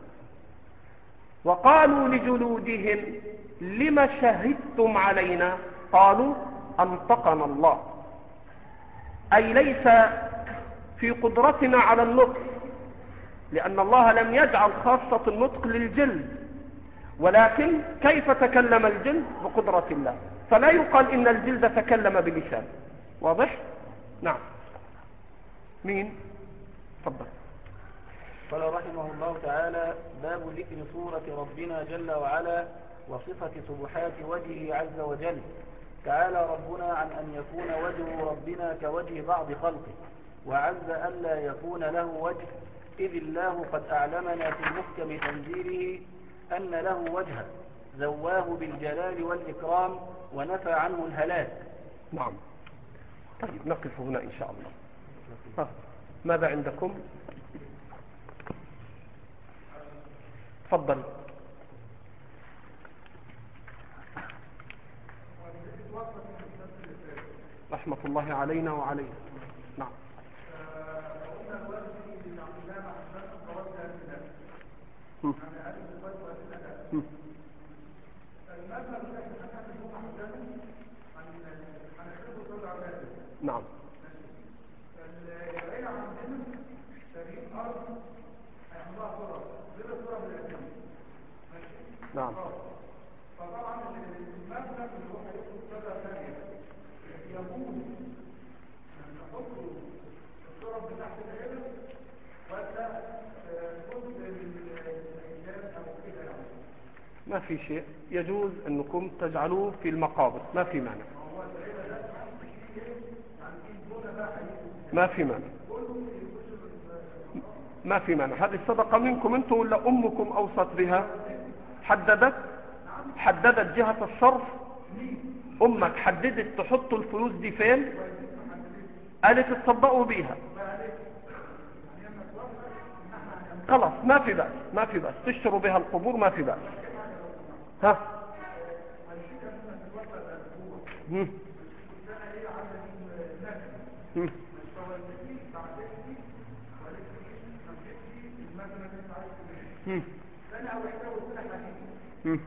وقالوا لجلودهم لم شهدتم علينا قالوا أنطقنا الله. أي ليس في قدرتنا على النطق، لأن الله لم يجعل خاصة النطق للجلد، ولكن كيف تكلم الجلد؟ بقدرة الله، فلا يقال إن الجلد تكلم بلسان. واضح؟ نعم. مين؟ تفضل. قال رحمه الله تعالى: باب ذكر صورة ربنا جل وعلا وصفة سبحات وجهه عز وجل. تعالى ربنا عن أن يكون وجه ربنا كوجه بعض خلقه، وعز ألا يكون له وجه، إذ الله قد أعلمنا في محكم تنزيله أن له وجها زواه بالجلال والإكرام ونفى عنه الهلاك. نعم. طيب نقف هنا إن شاء الله. ها. ماذا عندكم؟ تفضل. رحمة الله علينا وعلينا. نعم. هم. هم. نعم. نعم. فطبعا المبنى اللي هو هيكون صدى ثانية يقول نحط الصورة بتاعت العلم ولا جزء من الحجاب او كده يعني؟ ما في شيء، يجوز انكم تجعلوه في المقابر، ما في مانع. ما في مانع. ما في مانع. هذه الصدقة منكم انتم ولا امكم اوصت بها؟ حددت حددت جهة الصرف؟ امك حددت تحطوا الفلوس دي فين؟ قالت تصدقوا بيها. خلاص ما في بأس، ما في بأس تشتروا بها القبور، ما في بأس. ها. هم. هم. هم. هم.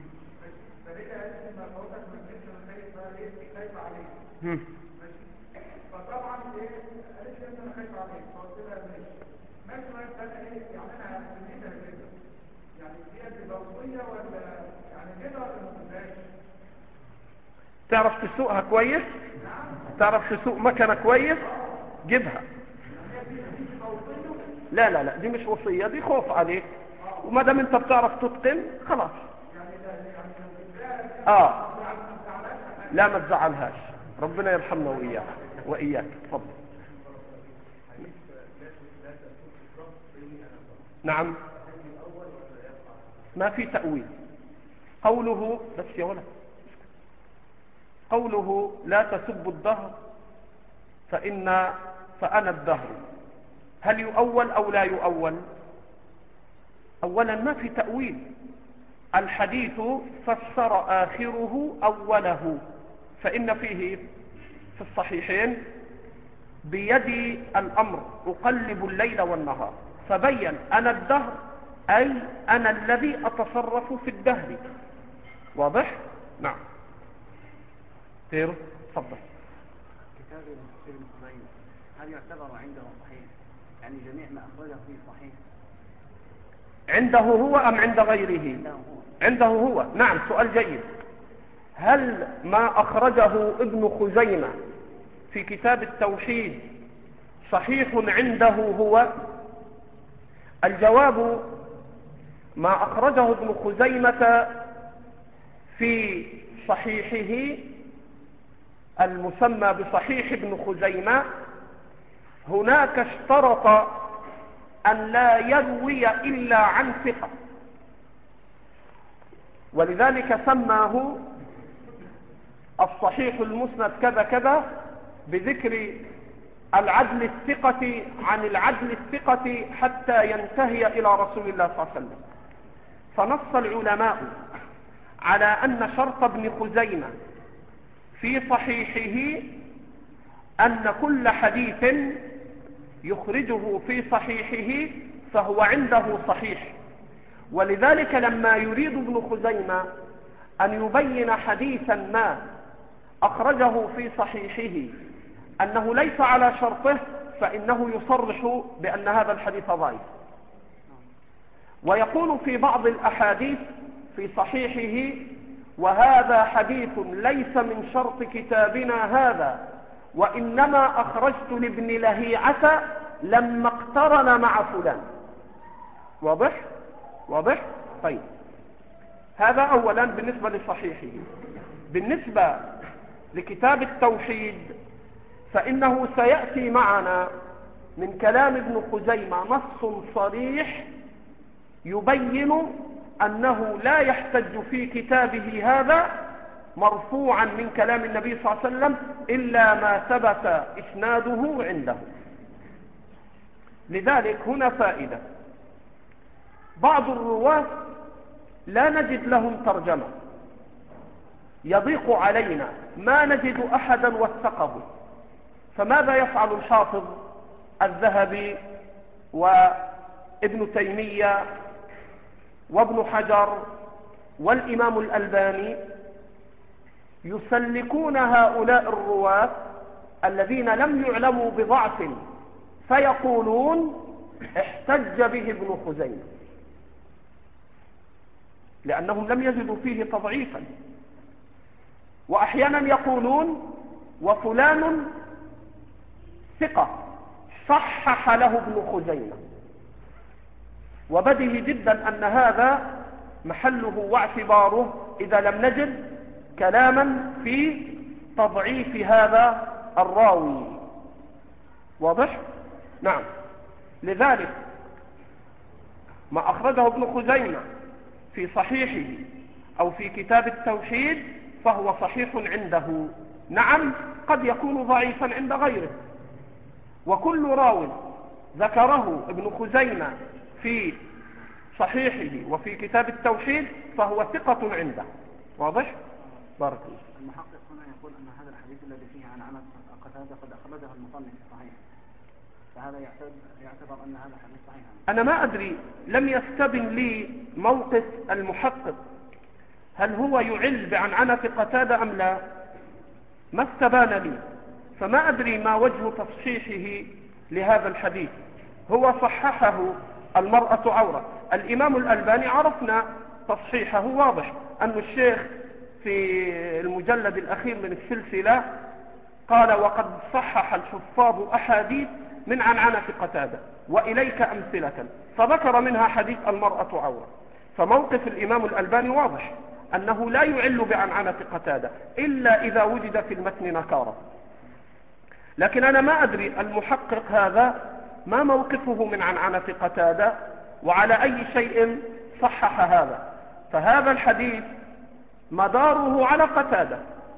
هم. فطبعا ايه قالت لي انا خايف عليك، فقلت لها ماشي ماشي. ما انا ايه يعني انا هسميها كده يعني دي ضوئيه ولا يعني كده ولا ما تبقاش؟ تعرف تسوقها كويس؟ تعرف تسوق مكنه كويس؟ جيبها. لا لا لا دي مش وصيه، دي خوف عليك، وما دام انت بتعرف تتقن خلاص. اه لا ما تزعلهاش، ربنا يرحمنا واياك واياك. تفضل. نعم. ما في تأويل. قوله بس يا ولد، قوله لا تسبوا الدهر فإن فأنا الدهر، هل يؤول أو لا يؤول؟ أولا ما في تأويل، الحديث فسر آخره أوله، فإن فيه في الصحيحين بيدي الأمر أقلب الليل والنهار، فبين أنا الدهر أي أنا الذي أتصرف في الدهر. واضح؟ نعم. غيره؟ تفضل. كتاب ابن خزيمة هل يعتبر عنده صحيح؟ يعني جميع ما أخرجه فيه صحيح عنده هو أم عند غيره؟ عنده هو. عنده هو. نعم سؤال جيد. هل ما أخرجه ابن خزيمة في كتاب التوحيد صحيح عنده هو؟ الجواب ما أخرجه ابن خزيمة في صحيحه المسمى بصحيح ابن خزيمة هناك اشترط أن لا يروي إلا عن ثقة، ولذلك سماه الصحيح المسند كذا كذا بذكر العدل الثقة عن العدل الثقة حتى ينتهي إلى رسول الله صلى الله عليه وسلم. فنص العلماء على أن شرط ابن خزيمة في صحيحه أن كل حديث يخرجه في صحيحه فهو عنده صحيح. ولذلك لما يريد ابن خزيمة أن يبين حديثا ما أخرجه في صحيحه أنه ليس على شرطه فإنه يصرح بأن هذا الحديث ضعيف، ويقول في بعض الأحاديث في صحيحه وهذا حديث ليس من شرط كتابنا هذا، وإنما أخرجت لابن لهيعة لما اقترن مع فلان. واضح؟ واضح؟ طيب، هذا أولا بالنسبة لصحيحه. بالنسبة لكتاب التوحيد فإنه سيأتي معنا من كلام ابن خزيمة نص صريح يبين أنه لا يحتج في كتابه هذا مرفوعا من كلام النبي صلى الله عليه وسلم إلا ما ثبت إسناده عنده. لذلك هنا فائدة: بعض الرواة لا نجد لهم ترجمة، يضيق علينا، ما نجد أحدا وثقه، فماذا يفعل الحافظ الذهبي وابن تيمية وابن حجر والإمام الألباني؟ يسلكون هؤلاء الرواة الذين لم يعلموا بضعف فيقولون احتج به ابن خزيمة، لأنهم لم يجدوا فيه تضعيفا. وأحيانا يقولون وفلان ثقة صحح له ابن خزيمة، وبديه جدا أن هذا محله واعتباره إذا لم نجد كلاما في تضعيف هذا الراوي. واضح؟ نعم. لذلك ما أخرجه ابن خزيمة في صحيحه أو في كتاب التوحيد فهو صحيح عنده. نعم، قد يكون ضعيفا عند غيره، وكل راو ذكره ابن خزيمة في صحيحه وفي كتاب التوحيد فهو ثقة عنده. واضح؟ بارك الله. المحقق هنا يقول أن هذا الحديث الذي فيه عن عنة قتادة قد أخرجه المصنف في الصحيح، فهذا يعتبر أن هذا الحديث صحيح. أنا ما أدري، لم يستبن لي موقف المحقق، هل هو يعل بعنعنة قتادة أم لا؟ ما استبان لي، فما أدري ما وجه تصحيحه لهذا الحديث. هو صححه المرأة عورة. الإمام الألباني عرفنا تصحيحه واضح، أن الشيخ في المجلد الأخير من السلسلة قال وقد صحح الحفاظ أحاديث من عنعنة قتادة وإليك أمثلة، فذكر منها حديث المرأة عورة. فموقف الإمام الألباني واضح أنه لا يعل بعنعنة قتادة إلا إذا وجد في المتن نكارة. لكن أنا ما أدري المحقق هذا ما موقفه من عنعنة قتادة وعلى أي شيء صحح هذا. فهذا الحديث مداره على قتادة،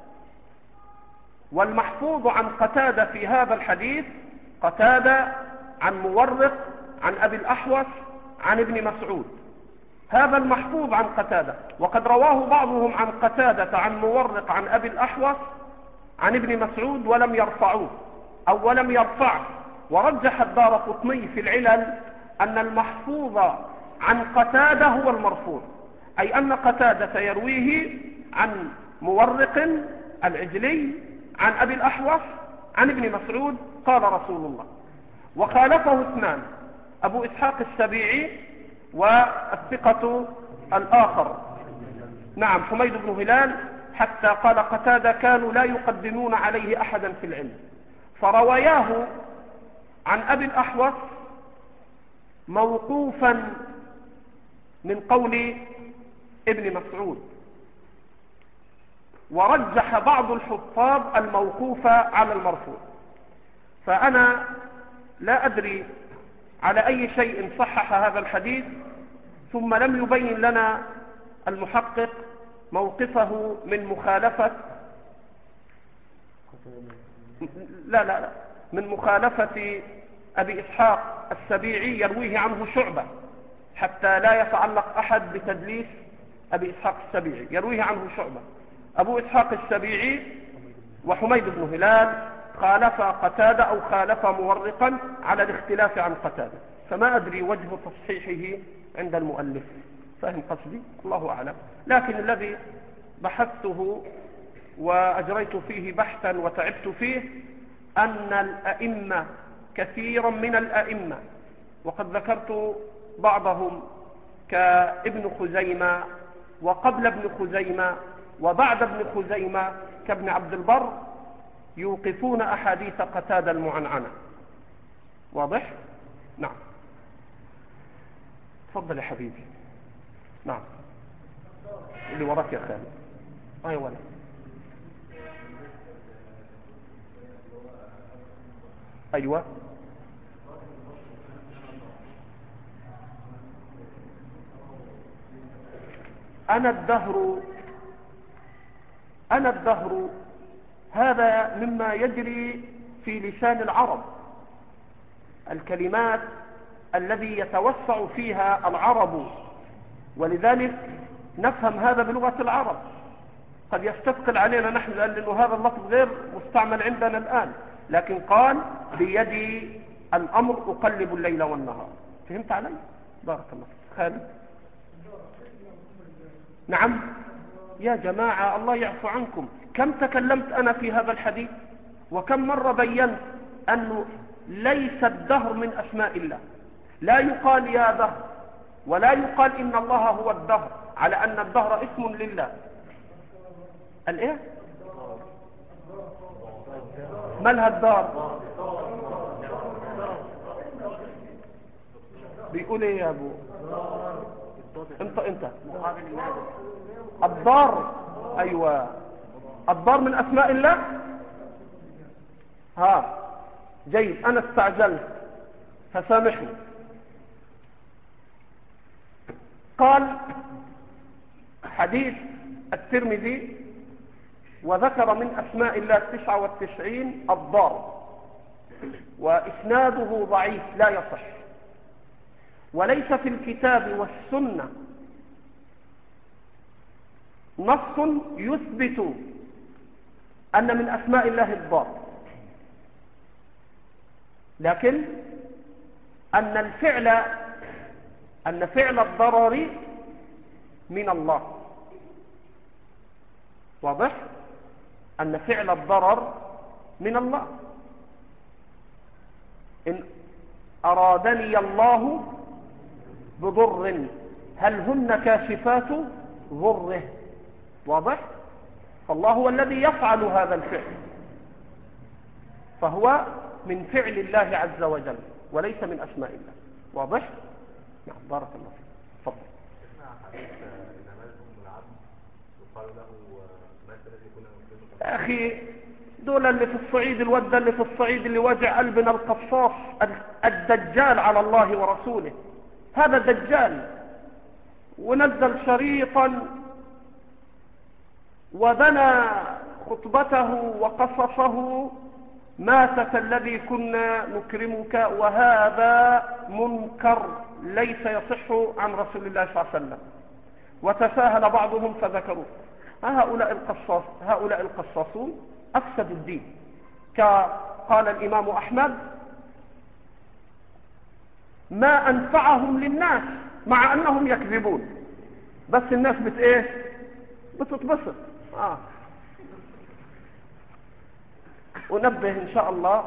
والمحفوظ عن قتادة في هذا الحديث قتادة عن مورق عن أبي الأحوص عن ابن مسعود، هذا المحفوظ عن قتادة. وقد رواه بعضهم عن قتادة عن مورق عن أبي الأحوص عن ابن مسعود ولم يرفعوه أو ولم يرفعه. ورجح الدارقطني في العلل أن المحفوظ عن قتادة هو المرفوع، أي أن قتادة يرويه عن مورق العجلي عن أبي الأحوص عن ابن مسعود قال رسول الله. وخالفه اثنان، أبو إسحاق السبيعي والثقة الآخر، نعم حميد بن هلال، حتى قال قتادة كانوا لا يقدمون عليه أحدا في العلم، فرواياه عن أبي الأحوص موقوفا من قول ابن مسعود، ورجح بعض الحفاظ الموقوف على المرفوع. فأنا لا أدري على أي شيء صحح هذا الحديث، ثم لم يبين لنا المحقق موقفه من مخالفة لا لا لا من مخالفة أبي إسحاق السبيعي يرويه عنه شعبة، حتى لا يتعلق أحد بتدليس أبي إسحاق السبيعي. يرويه عنه شعبة. أبو إسحاق السبيعي وحميد بن هلال خالف قتادة أو خالف مورقا على الاختلاف عن قتادة، فما أدري وجه تصحيحه عند المؤلف. فهم قصدي؟ الله أعلم. لكن الذي بحثته وأجريت فيه بحثا وتعبت فيه أن الأئمة كثيرا من الأئمة، وقد ذكرت بعضهم كابن خزيمة وقبل ابن خزيمة وبعد ابن خزيمة كابن عبد البر، يوقفون أحاديث قتادة المعنعنة. واضح؟ نعم. تفضل يا حبيبي. نعم. اللي وراك يا خالد. أي ولا أيوة. أنا الدهر أنا الدهر هذا مما يجري في لسان العرب، الكلمات الذي يتوسع فيها العرب، ولذلك نفهم هذا بلغة العرب. قد يستثقل علينا نحن لأنه هذا اللفظ غير مستعمل عندنا الآن، لكن قال بيدي الأمر أقلب الليل والنهار. فهمت علي؟ بارك الله فيك. خالد. نعم يا جماعة الله يعفو عنكم، كم تكلمت أنا في هذا الحديث، وكم مرة بينت أنه ليس الدهر من أسماء الله. لا يقال يا دهر، ولا يقال إن الله هو الدهر، على أن الدهر اسم لله. الإيه؟ مالها الدار؟ بيقول ايه يا ابو؟ انت انت الدار. ايوه، الدار من اسماء الله. ها جيد، انا استعجلت فسامحني. قال حديث الترمذي وذكر من أسماء الله التسعة والتسعين الضار، وإسناده ضعيف لا يصح، وليس في الكتاب والسنة نص يثبت أن من أسماء الله الضار، لكن أن الفعل أن فعل الضرر من الله. واضح؟ أن فعل الضرر من الله. إن أرادني الله بضر هل هن كاشفات ضره. واضح؟ فالله هو الذي يفعل هذا الفعل، فهو من فعل الله عز وجل وليس من أسماء الله. واضح؟ نعم بارك الله فيك. تفضل. أخي دول اللي في الصعيد، الودة اللي في الصعيد اللي وجع قلبنا القصاص الدجال على الله ورسوله. هذا دجال، ونزل شريطا وبنى خطبته وقصصه ماتة الذي كنا نكرمك، وهذا منكر ليس يصح عن رسول الله صلى الله عليه وسلم. وتساهل بعضهم فذكروا هؤلاء القصاص هؤلاء القصاصون أفسدوا الدين. قال الإمام أحمد ما أنفعهم للناس مع أنهم يكذبون، بس الناس بت إيه بتتبسط. آه. ونبه إن شاء الله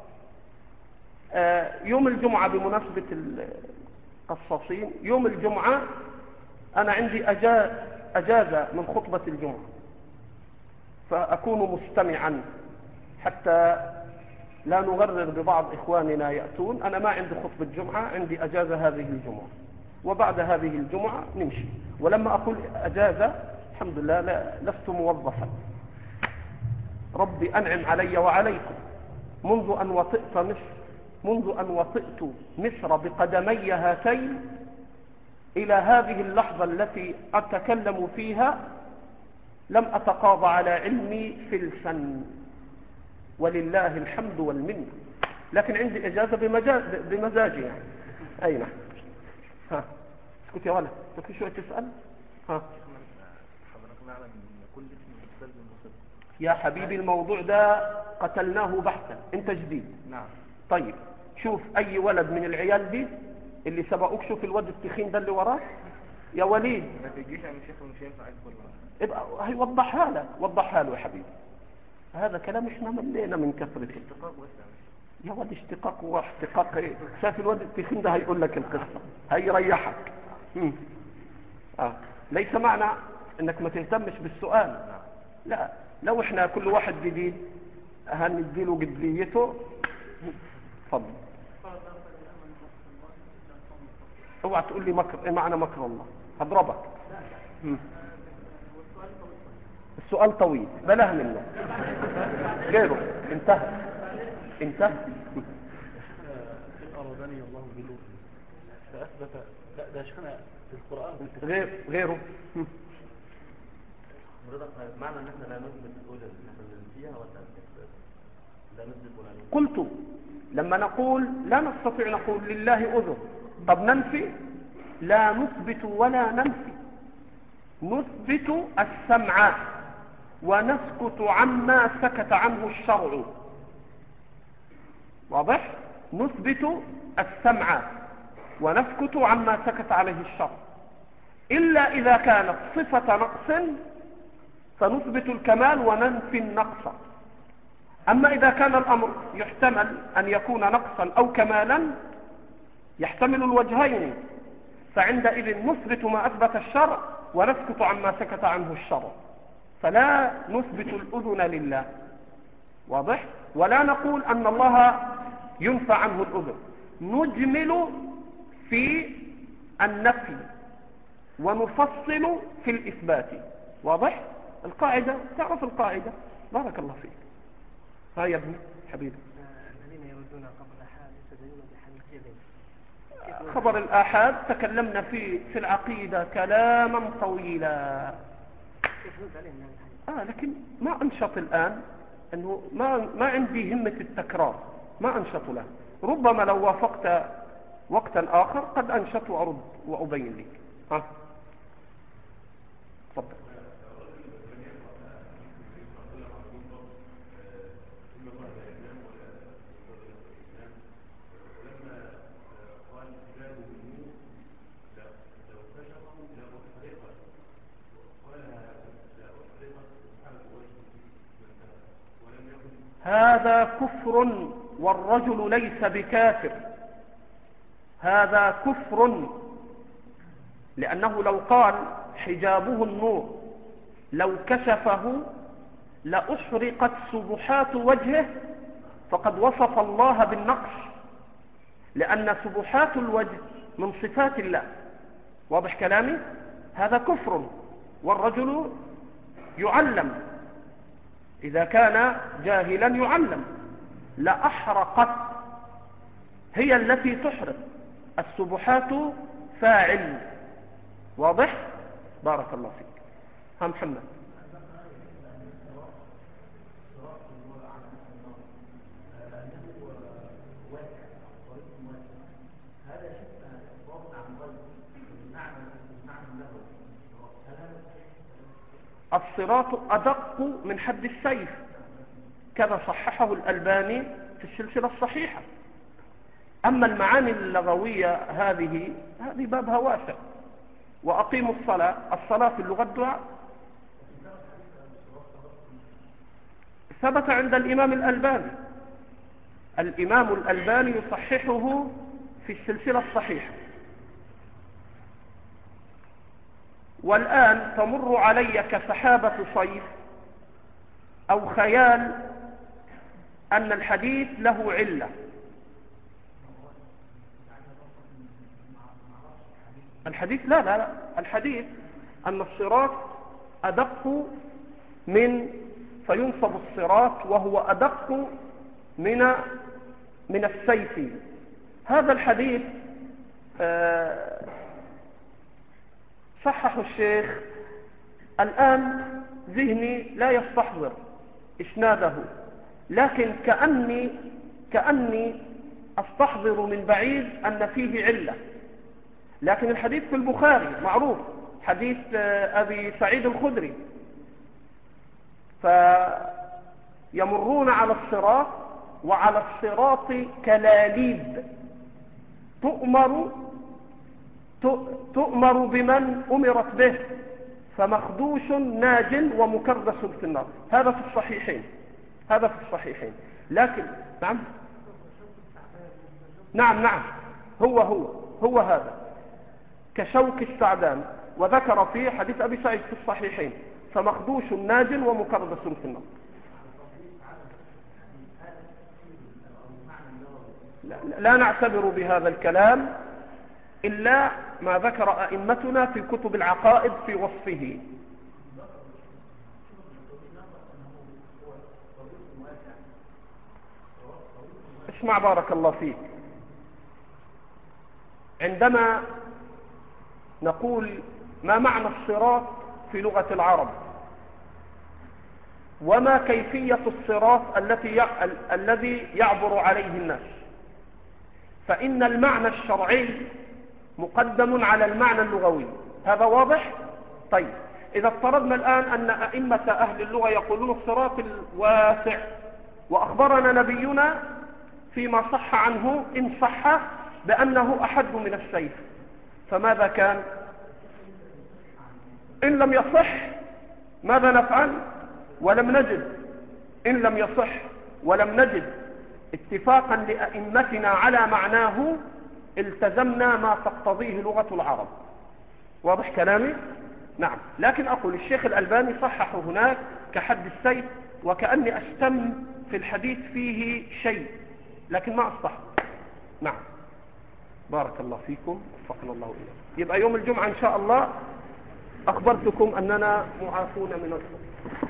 آه يوم الجمعة بمناسبة القصاصين، يوم الجمعة أنا عندي أجازة من خطبة الجمعة، فأكون مستمعا حتى لا نغرر ببعض إخواننا يأتون. أنا ما عندي خطبة جمعة، عندي أجازة هذه الجمعة، وبعد هذه الجمعة نمشي. ولما أقول أجازة الحمد لله لا لست موظفا، ربي أنعم علي وعليكم منذ أن وطئت مصر منذ أن وطئت مصر بقدمي هاتين إلى هذه اللحظة التي أتكلم فيها لم أتقاضى على علمي فلسا، ولله الحمد والمنة، لكن عندي إجازة بمزاجي يعني. أين ها اسكت يا ولد، تكفي شوية تسأل. ها حضرتك نعلم ان كل اسم متصل بالمصدر. يا حبيبي الموضوع ده قتلناه بحثا، انت جديد. نعم. طيب شوف اي ولد من العيال دي اللي سبقوك، شوف الواد التخين ده اللي وراك يا وليد، ما تجيش يا شيخ ومش هينفع كل ابقى هيوضحها لك، وضحها له يا حبيبي. هذا كلام احنا ملينا من كثرته. اشتقاق بس يا ولد اشتقاق واحتقاق ايه؟ شايف الواد التخين ده هيقول لك القصة، هيريحك. مم. آه. ليس معنى انك ما تهتمش بالسؤال، لا، لو احنا كل واحد جديد هنديله جديته. اتفضل. اوعى تقول لي مكر، ايه معنى مكر الله؟ هضربك. مم. السؤال طويل، بلاه منه غيره. انتهى انتهى. إن أرادني الله بلوط فأثبت، لا ده شيخنا في القرآن غير غيره. مم. معنى ان احنا لا نثبت الاذن نحن ننفيها ولا لا نثبت ولا نثبت؟ قلت لما نقول لا نستطيع نقول لله اذن، طب ننفي؟ لا نثبت ولا ننفي، نثبت السمع ونسكت عما سكت عنه الشرع. واضح؟ نثبت السمع ونسكت عما سكت عليه الشرع، إلا إذا كانت صفة نقص فنثبت الكمال وننفي النقص. أما إذا كان الأمر يحتمل أن يكون نقصا أو كمالا يحتمل الوجهين، فعندئذ نثبت ما أثبت الشرع ونسكت عما سكت عنه الشرع، فلا نثبت الأذن لله. واضح؟ ولا نقول أن الله ينفى عنه الأذن، نجمل في النفي ونفصل في الإثبات. واضح؟ القاعدة، تعرف القاعدة. بارك الله فيك. ها يا ابني حبيبي. الذين يردون خبر الآحاد يستدلون بحديث جبل. خبر الآحاد تكلمنا في في العقيدة كلاما طويلا. آه لكن ما أنشط الآن، أنه ما ما عندي همة التكرار، ما أنشط له. ربما لو وافقت وقتا آخر قد أنشط وأرد وأبين لك. ها تفضل. هذا كفر والرجل ليس بكافر، هذا كفر، لأنه لو قال حجابه النور لو كشفه لأحرقت سبحات وجهه فقد وصف الله بالنقص، لأن سبحات الوجه من صفات الله. واضح كلامي؟ هذا كفر، والرجل يعلم، إذا كان جاهلا يعلم. لأحرقت، هي التي تحرق، السبحات فاعل. واضح؟ بارك الله فيك. ها محمد. الصراط أدق من حد السيف، كذا صححه الألباني في السلسلة الصحيحة. أما المعاني اللغوية هذه هذه بابها واسع. وأقيموا الصلاة، الصلاة في اللغة الدعاء. ثبت عند الإمام الألباني، الإمام الألباني يصححه في السلسلة الصحيحة. والآن تمر علي كسحابة صيف أو خيال أن الحديث له علة. الحديث لا لا لا الحديث أن الصراط أدق من، فينصب الصراط وهو أدق من من السيف. هذا الحديث آه صححه الشيخ. الآن ذهني لا يستحضر إسناده، لكن كأني كأني أستحضر من بعيد أن فيه علة. لكن الحديث في البخاري معروف، حديث أبي سعيد الخدري، فيمرون على الصراط وعلى الصراط كلاليب تؤمر تؤمر بمن أمرت به، فمخدوش ناج ومكردس في النار. هذا في الصحيحين، هذا في الصحيحين. لكن نعم نعم نعم هو هو هو هذا كشوك السعدان، وذكر فيه حديث أبي سعيد في الصحيحين، فمخدوش ناج ومكردس في النار. لا, لا نعتبر بهذا الكلام إلا ما ذكر أئمتنا في كتب العقائد في وصفه. اسمع بارك الله فيك، عندما نقول ما معنى الصراط في لغة العرب وما كيفية الصراط التي الذي يعبر عليه الناس، فإن المعنى الشرعي مقدم على المعنى اللغوي. هذا واضح؟ طيب، إذا افترضنا الآن أن أئمة أهل اللغة يقولون الصراط الواسع، وأخبرنا نبينا فيما صح عنه إن صح بأنه أحد من السيف، فماذا كان؟ إن لم يصح ماذا نفعل؟ ولم نجد إن لم يصح ولم نجد اتفاقا لأئمتنا على معناه، التزمنا ما تقتضيه لغة العرب. واضح كلامي؟ نعم. لكن أقول الشيخ الألباني صححه هناك كحد السيف، وكأني أشتم في الحديث فيه شيء، لكن ما أصح. نعم بارك الله فيكم، وفقنا الله إليه. يبقى يوم الجمعة إن شاء الله أخبرتكم أننا معافون من الخطأ.